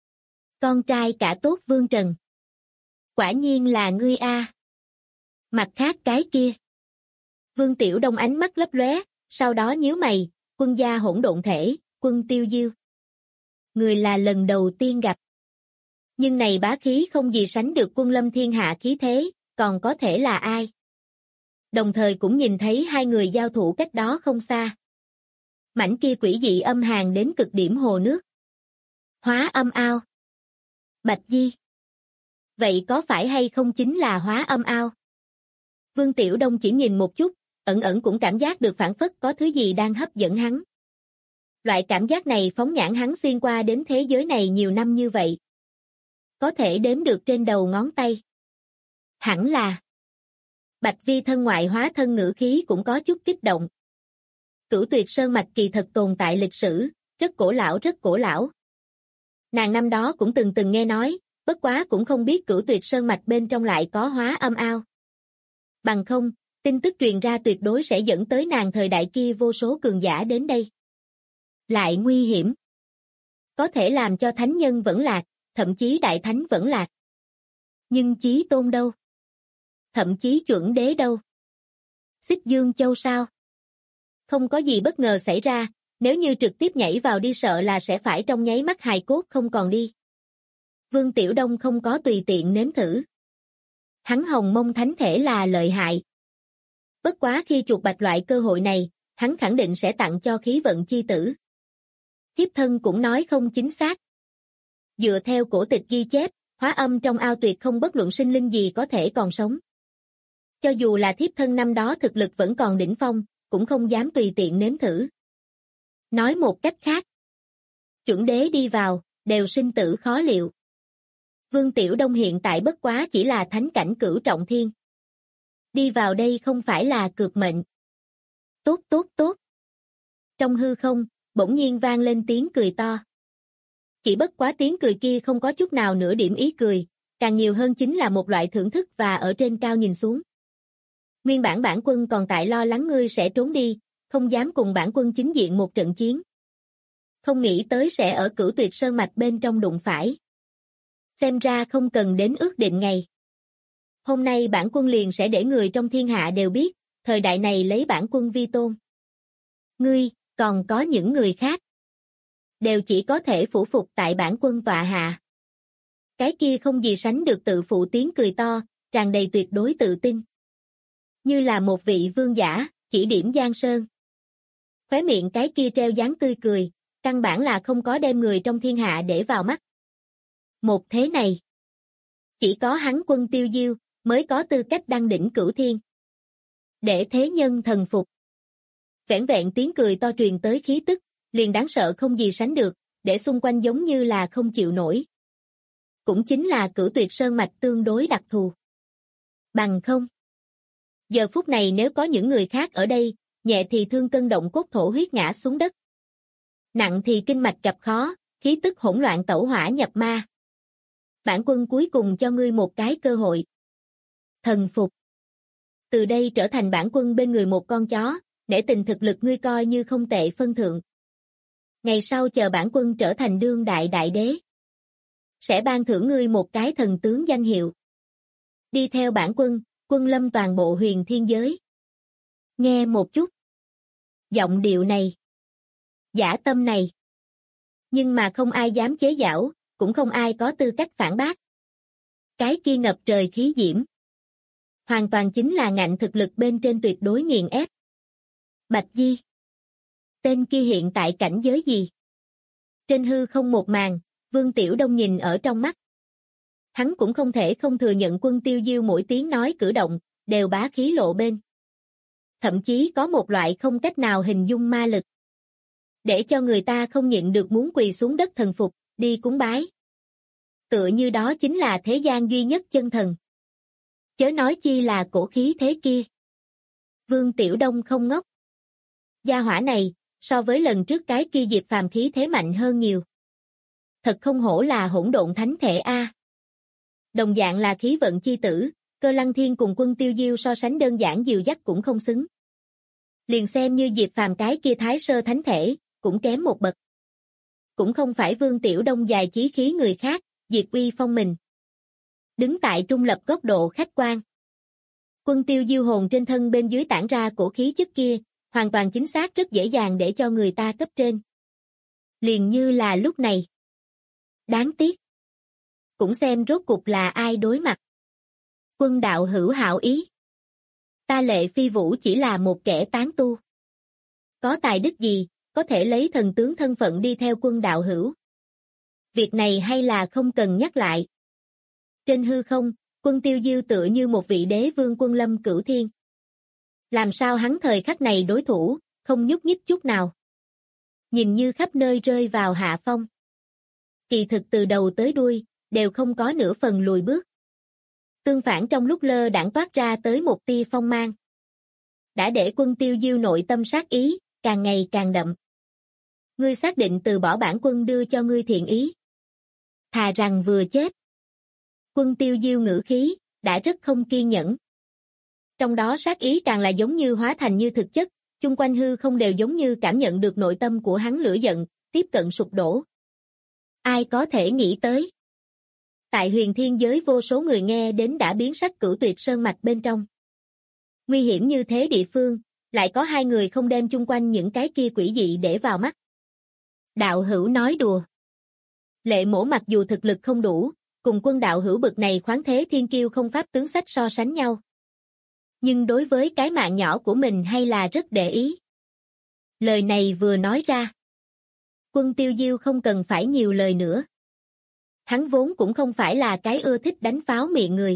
Con trai cả tốt Vương Trần. Quả nhiên là ngươi a. Mặt khác cái kia. Vương Tiểu Đông ánh mắt lấp lóe, sau đó nhíu mày, quân gia hỗn độn thể, Quân Tiêu Diêu. Người là lần đầu tiên gặp. Nhưng này bá khí không gì sánh được Quân Lâm thiên hạ khí thế, còn có thể là ai? Đồng thời cũng nhìn thấy hai người giao thủ cách đó không xa. Mảnh kia quỷ dị âm hàn đến cực điểm hồ nước. Hóa âm ao. Bạch Di. Vậy có phải hay không chính là hóa âm ao? Vương Tiểu Đông chỉ nhìn một chút, ẩn ẩn cũng cảm giác được phảng phất có thứ gì đang hấp dẫn hắn. Loại cảm giác này phóng nhãn hắn xuyên qua đến thế giới này nhiều năm như vậy. Có thể đếm được trên đầu ngón tay. Hẳn là. Bạch Vi thân ngoại hóa thân ngữ khí cũng có chút kích động. Cửu Tuyệt Sơn mạch kỳ thật tồn tại lịch sử, rất cổ lão rất cổ lão. Nàng năm đó cũng từng nghe nói, bất quá cũng không biết Cửu Tuyệt Sơn mạch bên trong lại có hóa âm ao. Bằng không, tin tức truyền ra tuyệt đối sẽ dẫn tới nàng thời đại kia vô số cường giả đến đây. Lại nguy hiểm. Có thể làm cho thánh nhân vẫn lạc, thậm chí đại thánh vẫn lạc. Nhưng chí tôn đâu? Thậm chí chuẩn đế đâu? Xích Dương Châu sao? Không có gì bất ngờ xảy ra, nếu như trực tiếp nhảy vào đi sợ là sẽ phải trong nháy mắt hài cốt không còn đi. Vương Tiểu Đông không có tùy tiện nếm thử. Hắn hồng mông thánh thể là lợi hại. Bất quá khi chuột bạch loại cơ hội này, hắn khẳng định sẽ tặng cho khí vận chi tử. Thiếp thân cũng nói không chính xác. Dựa theo cổ tịch ghi chép, hóa âm trong ao tuyệt không bất luận sinh linh gì có thể còn sống. Cho dù là thiếp thân năm đó thực lực vẫn còn đỉnh phong, cũng không dám tùy tiện nếm thử. Nói một cách khác, chuẩn đế đi vào, đều sinh tử khó liệu. Vương Tiểu Đông hiện tại bất quá chỉ là thánh cảnh cửu trọng thiên. Đi vào đây không phải là cược mệnh. Tốt tốt tốt. Trong hư không, bỗng nhiên vang lên tiếng cười to. Chỉ bất quá tiếng cười kia không có chút nào nửa điểm ý cười, càng nhiều hơn chính là một loại thưởng thức và ở trên cao nhìn xuống. Nguyên bản bản quân còn tại lo lắng ngươi sẽ trốn đi, không dám cùng bản quân chính diện một trận chiến. Không nghĩ tới sẽ ở Cửu Tuyệt Sơn mạch bên trong đụng phải. Xem ra không cần đến ước định ngày. Hôm nay bản quân liền sẽ để người trong thiên hạ đều biết, thời đại này lấy bản quân vi tôn. Ngươi, còn có những người khác. Đều chỉ có thể phủ phục tại bản quân tọa hạ. Cái kia không gì sánh được tự phụ tiếng cười to, tràn đầy tuyệt đối tự tin. Như là một vị vương giả, chỉ điểm Giang Sơn. Khóe miệng cái kia treo dáng tươi cười, căn bản là không có đem người trong thiên hạ để vào mắt. Một thế này, chỉ có hắn Quân Tiêu Diêu mới có tư cách đăng đỉnh cửu thiên. Để thế nhân thần phục. Vẻn vẹn tiếng cười to truyền tới khí tức, liền đáng sợ không gì sánh được, để xung quanh giống như là không chịu nổi. Cũng chính là Cửu Tuyệt Sơn mạch tương đối đặc thù. Bằng không. Giờ phút này nếu có những người khác ở đây, nhẹ thì thương cân động cốt thổ huyết ngã xuống đất. Nặng thì kinh mạch gặp khó, khí tức hỗn loạn tẩu hỏa nhập ma. Bản quân cuối cùng cho ngươi một cái cơ hội. Thần phục. Từ đây trở thành bản quân bên người một con chó, để tình thực lực ngươi coi như không tệ phân thượng. Ngày sau chờ bản quân trở thành đương đại đại đế. Sẽ ban thưởng ngươi một cái thần tướng danh hiệu. Đi theo bản quân, quân lâm toàn bộ huyền thiên giới. Nghe một chút. Giọng điệu này. Dã tâm này. Nhưng mà không ai dám chế giễu, cũng không ai có tư cách phản bác. Cái kia ngập trời khí diễm. Hoàn toàn chính là ngạnh thực lực bên trên tuyệt đối nghiền ép. Bạch Di. Tên kia hiện tại cảnh giới gì? Trên hư không một màn, Vương Tiểu Đông nhìn ở trong mắt. Hắn cũng không thể không thừa nhận Quân Tiêu Diêu mỗi tiếng nói cử động, đều bá khí lộ bên. Thậm chí có một loại không cách nào hình dung ma lực. Để cho người ta không nhịn được muốn quỳ xuống đất thần phục, đi cúng bái. Tựa như đó chính là thế gian duy nhất chân thần. Chớ nói chi là cổ khí thế kia. Vương Tiểu Đông không ngốc. Gia hỏa này, so với lần trước cái kia Diệp Phàm khí thế mạnh hơn nhiều. Thật không hổ là hỗn độn thánh thể A. Đồng dạng là khí vận chi tử, Cơ Lăng Thiên cùng Quân Tiêu Diêu so sánh đơn giản dìu dắt cũng không xứng. Liền xem như Diệp Phàm cái kia thái sơ thánh thể, cũng kém một bậc. Cũng không phải Vương Tiểu Đông dài chí khí người khác, diệt uy phong mình. Đứng tại trung lập góc độ khách quan. Quân Tiêu Diêu hồn trên thân bên dưới tản ra cổ khí chất kia, hoàn toàn chính xác rất dễ dàng để cho người ta cấp trên. Liền như là lúc này. Đáng tiếc. Cũng xem rốt cục là ai đối mặt. Quân đạo hữu hảo ý. Ta Lệ Phi Vũ chỉ là một kẻ tán tu. Có tài đức gì, có thể lấy thần tướng thân phận đi theo quân đạo hữu. Việc này hay là không cần nhắc lại. Trên hư không, Quân Tiêu Diêu tựa như một vị đế vương quân lâm cửu thiên. Làm sao hắn thời khắc này đối thủ, không nhúc nhích chút nào. Nhìn như khắp nơi rơi vào hạ phong. Kỳ thực từ đầu tới đuôi, đều không có nửa phần lùi bước. Tương phản trong lúc lơ đãng toát ra tới một tia phong mang. Đã để Quân Tiêu Diêu nội tâm sát ý, càng ngày càng đậm. Ngươi xác định từ bỏ bản quân đưa cho ngươi thiện ý. Thà rằng vừa chết. Quân Tiêu Diêu ngữ khí, đã rất không kiên nhẫn. Trong đó sát ý càng là giống như hóa thành như thực chất, chung quanh hư không đều giống như cảm nhận được nội tâm của hắn lửa giận, tiếp cận sụp đổ. Ai có thể nghĩ tới? Tại huyền thiên giới vô số người nghe đến đã biến sắc Cửu Tuyệt Sơn mạch bên trong. Nguy hiểm như thế địa phương, lại có hai người không đem chung quanh những cái kia quỷ dị để vào mắt. Đạo hữu nói đùa. Lệ Mỗ mặc dù thực lực không đủ, cùng quân đạo hữu bực này khoáng thế thiên kiêu không pháp tướng sách so sánh nhau. Nhưng đối với cái mạng nhỏ của mình hay là rất để ý. Lời này vừa nói ra. Quân Tiêu Diêu không cần phải nhiều lời nữa. Hắn vốn cũng không phải là cái ưa thích đánh pháo miệng người.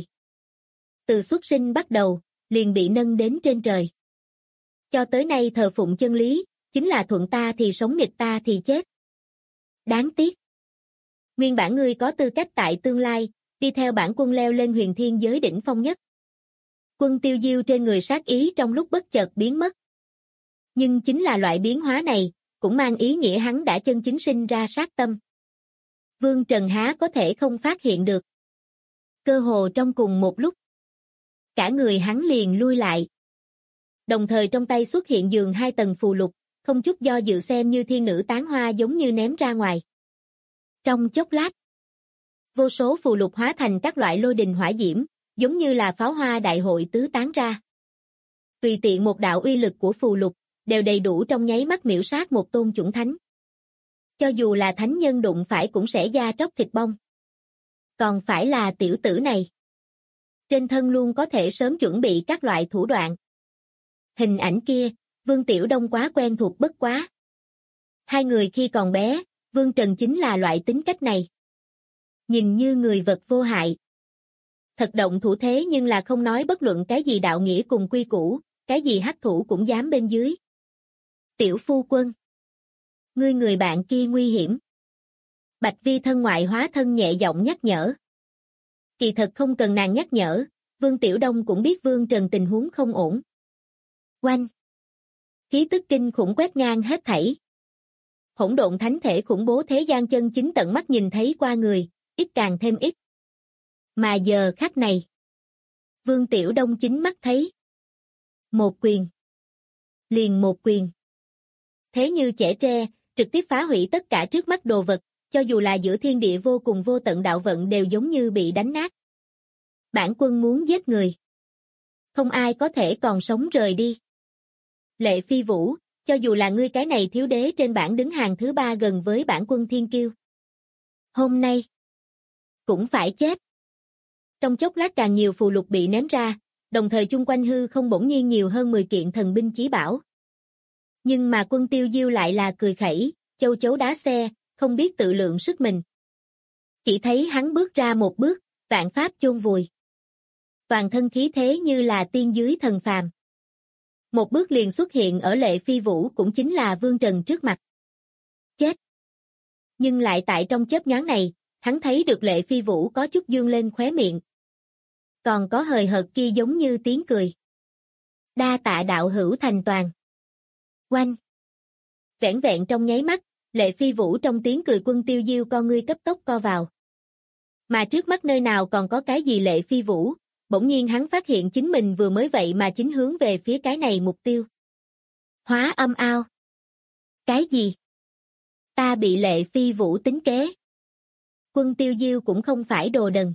Từ xuất sinh bắt đầu, liền bị nâng đến trên trời. Cho tới nay thờ phụng chân lý, chính là thuận ta thì sống nghịch ta thì chết. Đáng tiếc. Nguyên bản ngươi có tư cách tại tương lai, đi theo bản quân leo lên huyền thiên giới đỉnh phong nhất. Quân Tiêu Diêu trên người sát ý trong lúc bất chợt biến mất. Nhưng chính là loại biến hóa này, cũng mang ý nghĩa hắn đã chân chính sinh ra sát tâm. Vương Trần há có thể không phát hiện được. Cơ hồ trong cùng một lúc. Cả người hắn liền lui lại. Đồng thời trong tay xuất hiện dường 2 tầng phù lục, không chút do dự xem như thiên nữ tán hoa giống như ném ra ngoài. Trong chốc lát, vô số phù lục hóa thành các loại lôi đình hỏa diễm, giống như là pháo hoa đại hội tứ tán ra. Tùy tiện một đạo uy lực của phù lục, đều đầy đủ trong nháy mắt miểu sát một tôn chuẩn thánh. Cho dù là thánh nhân đụng phải cũng sẽ da tróc thịt bong. Còn phải là tiểu tử này. Trên thân luôn có thể sớm chuẩn bị các loại thủ đoạn. Hình ảnh kia, Vương Tiểu Đông quá quen thuộc bất quá. Hai người khi còn bé, Vương Trần chính là loại tính cách này. Nhìn như người vật vô hại. Thật động thủ thế nhưng là không nói bất luận cái gì đạo nghĩa cùng quy củ, cái gì hắc thủ cũng dám bên dưới. Tiểu phu quân. Ngươi người bạn kia nguy hiểm. Bạch Vi thân ngoại hóa thân nhẹ giọng nhắc nhở. Kỳ thật không cần nàng nhắc nhở, Vương Tiểu Đông cũng biết Vương Trần tình huống không ổn. Oanh. Khí tức kinh khủng quét ngang hết thảy. Hỗn độn thánh thể khủng bố thế gian chân chính tận mắt nhìn thấy qua người, ít càng thêm ít. Mà giờ khắc này, Vương Tiểu Đông chính mắt thấy. Một quyền. Liền một quyền. Thế như chẻ tre, trực tiếp phá hủy tất cả trước mắt đồ vật, cho dù là giữa thiên địa vô cùng vô tận đạo vận đều giống như bị đánh nát. Bản quân muốn giết người. Không ai có thể còn sống rời đi. Lệ Phi Vũ, cho dù là ngươi cái này thiếu đế trên bảng đứng hàng thứ 3 gần với bản quân thiên kiêu. Hôm nay, cũng phải chết. Trong chốc lát càng nhiều phù lục bị ném ra, đồng thời chung quanh hư không bỗng nhiên nhiều hơn 10 kiện thần binh chí bảo. Nhưng mà Quân Tiêu Diêu lại là cười khẩy, châu chấu đá xe, không biết tự lượng sức mình. Chỉ thấy hắn bước ra một bước, vạn pháp chôn vùi. Toàn thân khí thế như là tiên dưới thần phàm. Một bước liền xuất hiện ở Lệ Phi Vũ cũng chính là Vương Trần trước mặt. Chết! Nhưng lại tại trong chớp nhoáng này, hắn thấy được Lệ Phi Vũ có chút dương lên khóe miệng. Còn có hời hợt kia giống như tiếng cười. Đa tạ đạo hữu thành toàn. Oanh! Vẻn vẹn trong nháy mắt, Lệ Phi Vũ trong tiếng cười Quân Tiêu Diêu con ngươi cấp tốc co vào. Mà trước mắt nơi nào còn có cái gì Lệ Phi Vũ, bỗng nhiên hắn phát hiện chính mình vừa mới vậy mà chính hướng về phía cái này mục tiêu. Hóa âm ao. Cái gì? Ta bị Lệ Phi Vũ tính kế. Quân Tiêu Diêu cũng không phải đồ đần.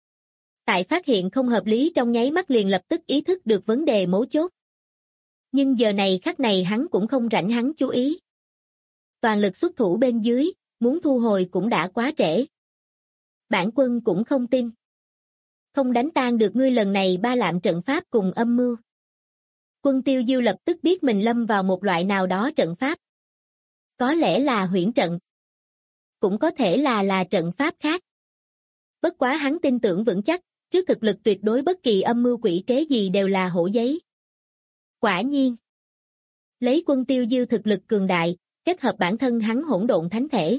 Tại phát hiện không hợp lý trong nháy mắt liền lập tức ý thức được vấn đề mấu chốt. Nhưng giờ này khắc này hắn cũng không rảnh hắn chú ý. Toàn lực xuất thủ bên dưới, muốn thu hồi cũng đã quá trễ. Bản quân cũng không tin. Không đánh tan được ngươi lần này ba lạm trận pháp cùng âm mưu. Quân Tiêu Diêu lập tức biết mình lâm vào một loại nào đó trận pháp. Có lẽ là huyễn trận. Cũng có thể là trận pháp khác. Bất quá hắn tin tưởng vững chắc, trước thực lực tuyệt đối bất kỳ âm mưu quỷ kế gì đều là hổ giấy. Quả nhiên. Lấy Quân Tiêu Diêu thực lực cường đại, kết hợp bản thân hắn hỗn độn thánh thể.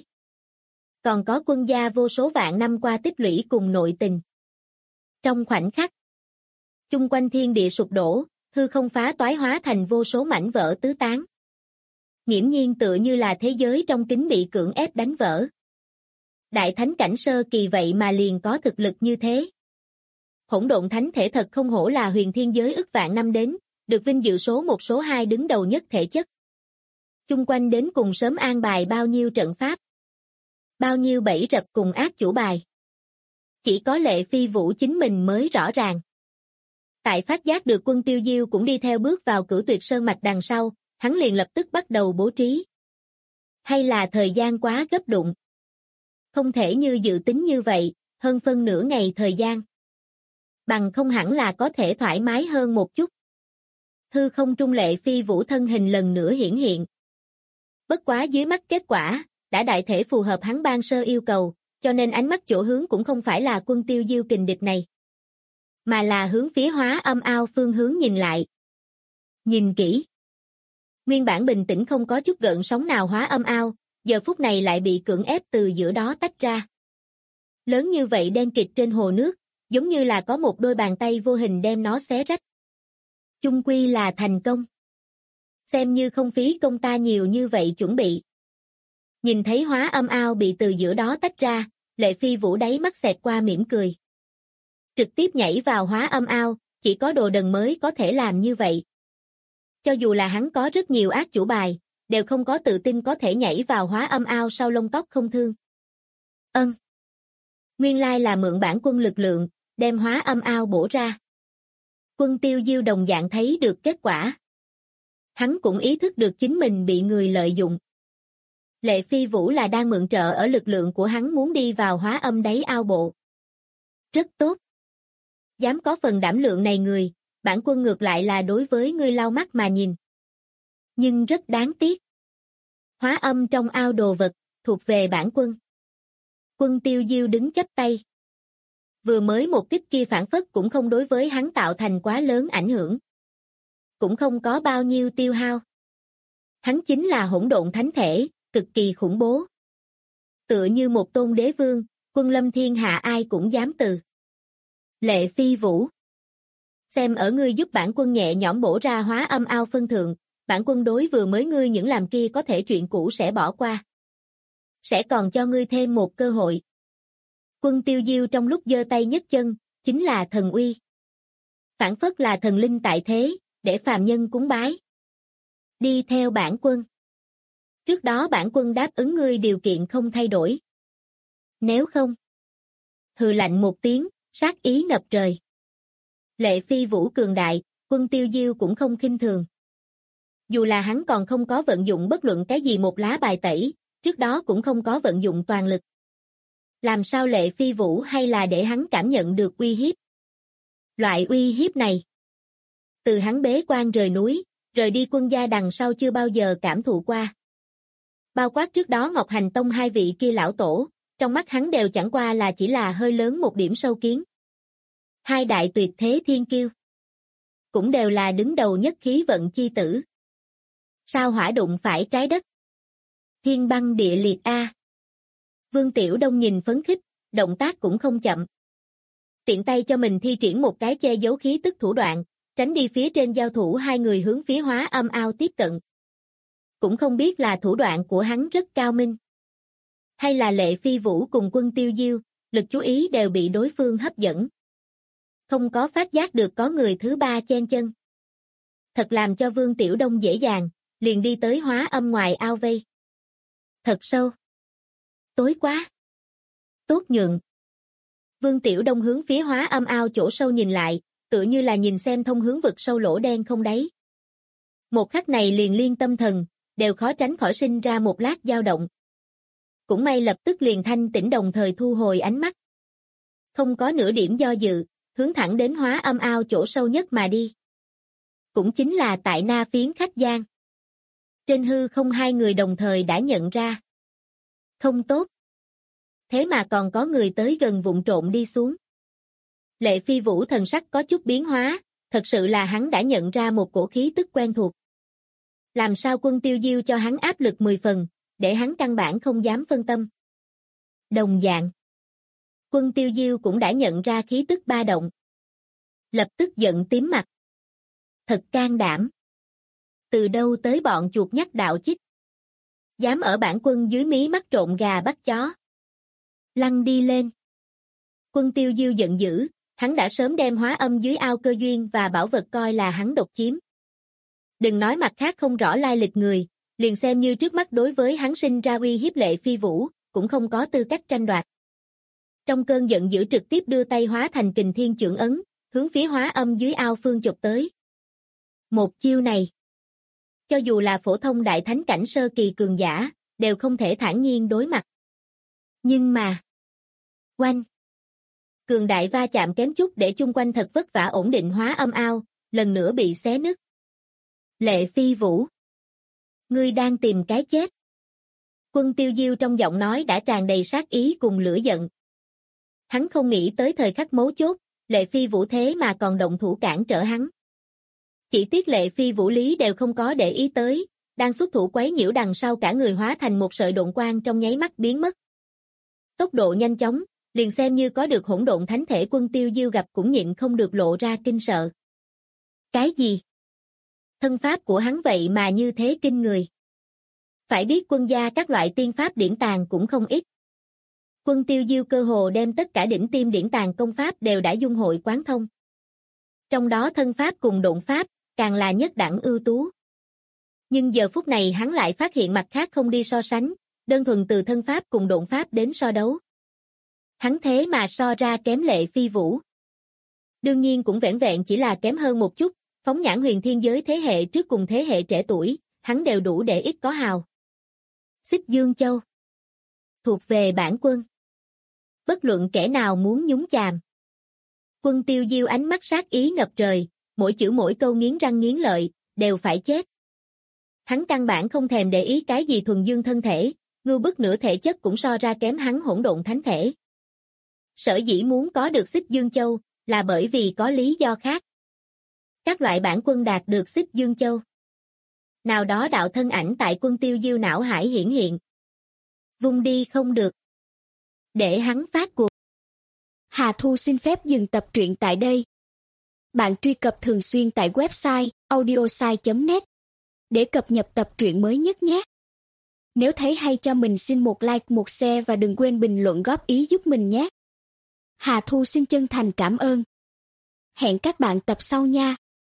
Còn có quân gia vô số vạn năm qua tích lũy cùng nội tình. Trong khoảnh khắc, chung quanh thiên địa sụp đổ, hư không phá toái hóa thành vô số mảnh vỡ tứ tán. Nghiễm nhiên tựa như là thế giới trong kính bị cưỡng ép đánh vỡ. Đại thánh cảnh sơ kỳ vậy mà liền có thực lực như thế. Hỗn độn thánh thể thật không hổ là huyền thiên giới ức vạn năm đến, được vinh dự số 1 số 2 đứng đầu nhất thể chất. Chung quanh đến cùng sớm an bài bao nhiêu trận pháp, bao nhiêu bẫy rập cùng ác chủ bài. Chỉ có Lệ Phi Vũ chính mình mới rõ ràng. Tại phát giác được Quân Tiêu Diêu cũng đi theo bước vào Cửu Tuyệt Sơn mạch đằng sau, hắn liền lập tức bắt đầu bố trí. Hay là thời gian quá gấp đụng? Không thể như dự tính như vậy, hơn phân nửa ngày thời gian. Bằng không hẳn là có thể thoải mái hơn một chút. Hư không trung Lệ Phi Vũ thân hình lần nữa hiển hiện. Bất quá dưới mắt kết quả, đã đại thể phù hợp hắn ban sơ yêu cầu, cho nên ánh mắt chỗ hướng cũng không phải là Quân Tiêu Diêu kình địch này, mà là hướng phía Hóa Âm Ao phương hướng nhìn lại. Nhìn kỹ. Nguyên bản bình tĩnh không có chút gợn sóng nào Hóa Âm Ao, giờ phút này lại bị cưỡng ép từ giữa đó tách ra. Lớn như vậy đen kịt trên hồ nước, giống như là có một đôi bàn tay vô hình đem nó xé rách. Chung quy là thành công. Xem như không phí công ta nhiều như vậy chuẩn bị. Nhìn thấy Hóa Âm Ao bị từ giữa đó tách ra, Lệ Phi Vũ đáy mắt xẹt qua mỉm cười. Trực tiếp nhảy vào Hóa Âm Ao, chỉ có đồ đần mới có thể làm như vậy. Cho dù là hắn có rất nhiều ác chủ bài, đều không có tự tin có thể nhảy vào Hóa Âm Ao sau lông tóc không thương. Nguyên lai là mượn bản quân lực lượng, đem Hóa Âm Ao bổ ra. Quân Tiêu Diêu đồng dạng thấy được kết quả. Hắn cũng ý thức được chính mình bị người lợi dụng. Lệ Phi Vũ là đang mượn trợ ở lực lượng của hắn muốn đi vào Hóa Âm đáy ao bộ. Rất tốt. Dám có phần đảm lượng này người, bản quân ngược lại là đối với ngươi lau mắt mà nhìn. Nhưng rất đáng tiếc. Hóa Âm trong ao đồ vật, thuộc về bản quân. Quân Tiêu Diêu đứng chắp tay. Vừa mới một kích kia phản phất cũng không đối với hắn tạo thành quá lớn ảnh hưởng. Cũng không có bao nhiêu tiêu hao. Hắn chính là hỗn độn thánh thể, cực kỳ khủng bố. Tựa như một tôn đế vương, quân lâm thiên hạ ai cũng dám từ. Lệ Phi Vũ. Xem ở ngươi giúp bản quân nhẹ nhõm bổ ra Hóa Âm Ao phân thượng, bản quân đối vừa mới ngươi những làm kia có thể chuyện cũ sẽ bỏ qua. Sẽ còn cho ngươi thêm một cơ hội. Quân Tiêu Diêu trong lúc giơ tay nhấc chân, chính là thần uy. Phản phất là thần linh tại thế, để phàm nhân cúng bái. Đi theo bản quân. Trước đó bản quân đáp ứng ngươi điều kiện không thay đổi. Nếu không. Hừ lạnh một tiếng, sát ý ngập trời. Lệ Phi Vũ cường đại, Quân Tiêu Diêu cũng không khinh thường. Dù là hắn còn không có vận dụng bất luận cái gì một lá bài tẩy, trước đó cũng không có vận dụng toàn lực. Làm sao Lệ Phi Vũ hay là để hắn cảm nhận được uy hiếp? Loại uy hiếp này. Từ hắn bế quan rời núi, rời đi quân gia đằng sau chưa bao giờ cảm thụ qua. Bao quát trước đó Ngọc Hành Tông hai vị kia lão tổ, trong mắt hắn đều chẳng qua là chỉ là hơi lớn một điểm sâu kiến. Hai đại tuyệt thế thiên kiêu. Cũng đều là đứng đầu nhất khí vận chi tử. Sao hỏa đụng phải trái đất? Thiên băng địa liệt a. Vương Tiểu Đông nhìn phấn khích, động tác cũng không chậm. Tiện tay cho mình thi triển một cái che giấu khí tức thủ đoạn, tránh đi phía trên giao thủ hai người hướng phía Hóa Âm Ao tiếp cận. Cũng không biết là thủ đoạn của hắn rất cao minh. Hay là Lệ Phi Vũ cùng Quân Tiêu Diêu, lực chú ý đều bị đối phương hấp dẫn. Không có phát giác được có người thứ ba chen chân. Thật làm cho Vương Tiểu Đông dễ dàng, liền đi tới Hóa Âm ngoài ao vây. Thật sâu. Tối quá. Tốt nhượng. Vương Tiểu Đông hướng phía Hóa Âm Ao chỗ sâu nhìn lại, tựa như là nhìn xem thông hướng vực sâu lỗ đen không đáy. Một khắc này liền liên tâm thần, đều khó tránh khỏi sinh ra một lát dao động. Cũng may lập tức liền thanh tĩnh đồng thời thu hồi ánh mắt. Không có nửa điểm do dự, hướng thẳng đến Hóa Âm Ao chỗ sâu nhất mà đi. Cũng chính là tại Na Phiến Khách Giang. Trên hư không hai người đồng thời đã nhận ra. Không tốt. Thế mà còn có người tới gần vụng trộn đi xuống. Lệ Phi Vũ thần sắc có chút biến hóa, thật sự là hắn đã nhận ra một cổ khí tức quen thuộc. Làm sao Quân Tiêu Diêu cho hắn áp lực 10 phần, để hắn căn bản không dám phân tâm. Đồng dạng. Quân Tiêu Diêu cũng đã nhận ra khí tức ba động. Lập tức giận tím mặt. Thật can đảm. Từ đâu tới bọn chuột nhắt đạo chích. Dám ở bản quân dưới mí mắt trộn gà bắt chó. Lăn đi lên. Quân Tiêu Diêu giận dữ, hắn đã sớm đem hóa âm dưới ao cơ duyên và bảo vật coi là hắn độc chiếm. Đừng nói mặt khác không rõ lai lịch người, liền xem như trước mắt đối với hắn sinh ra uy hiếp Lệ Phi Vũ, cũng không có tư cách tranh đoạt. Trong cơn giận dữ trực tiếp đưa tay hóa thành Kình Thiên Chưởng ấn, hướng phía hóa âm dưới ao phương chộp tới. Một chiêu này, cho dù là phổ thông đại thánh cảnh sơ kỳ cường giả, đều không thể thản nhiên đối mặt. Nhưng mà, oanh! Cường đại va chạm kém chút để chung quanh thật vất vả ổn định hóa âm ao, lần nữa bị xé nứt. Lệ Phi Vũ, ngươi đang tìm cái chết. Quân Tiêu Diêu trong giọng nói đã tràn đầy sát ý cùng lửa giận. Hắn không nghĩ tới thời khắc mấu chốt, Lệ Phi Vũ thế mà còn động thủ cản trở hắn. Chỉ tiếc Lệ Phi Vũ lý đều không có để ý tới, đang xuất thủ quấy nhiễu đằng sau cả người hóa thành một sợi độn quang trong nháy mắt biến mất. Tốc độ nhanh chóng, liền xem như có được hỗn độn thánh thể Quân Tiêu Diêu gặp cũng nhịn không được lộ ra kinh sợ. Cái gì? Thân pháp của hắn vậy mà như thế kinh người. Phải biết quân gia các loại tiên pháp điển tàng cũng không ít. Quân Tiêu Diêu cơ hồ đem tất cả đỉnh tiêm điển tàng công pháp đều đã dung hội quán thông. Trong đó thân pháp cùng độn pháp, càng là nhất đẳng ưu tú. Nhưng giờ phút này hắn lại phát hiện mặt khác không đi so sánh, đơn thuần từ thân pháp cùng độn pháp đến so đấu. Hắn thế mà so ra kém Lệ Phi Vũ. Đương nhiên cũng vẻn vẹn chỉ là kém hơn một chút, phóng nhãn huyền thiên giới thế hệ trước cùng thế hệ trẻ tuổi, hắn đều đủ để ít có hào. Xích Dương Châu thuộc về bản quân. Bất luận kẻ nào muốn nhúng chàm. Quân Tiêu Diêu ánh mắt sát ý ngập trời, mỗi chữ mỗi câu nghiến răng nghiến lợi, đều phải chết. Hắn căn bản không thèm để ý cái gì thuần dương thân thể, ngưu bức nửa thể chất cũng so ra kém hắn hỗn độn thánh thể. Sở dĩ muốn có được Xích Dương Châu, là bởi vì có lý do khác. Các loại bản quân đạt được Xích Dương Châu. Nào đó đạo thân ảnh tại Quân Tiêu Diêu não hải hiển hiện. Vung đi không được. Để hắn phát cuộc.
Hà Thu xin phép dừng tập truyện tại đây. Bạn truy cập thường xuyên tại website audiosai.net để cập nhật tập truyện mới nhất nhé. Nếu thấy hay cho mình xin một like, một share và đừng quên bình luận góp ý giúp mình nhé. Hà Thu xin chân thành cảm ơn. Hẹn các bạn tập sau nha.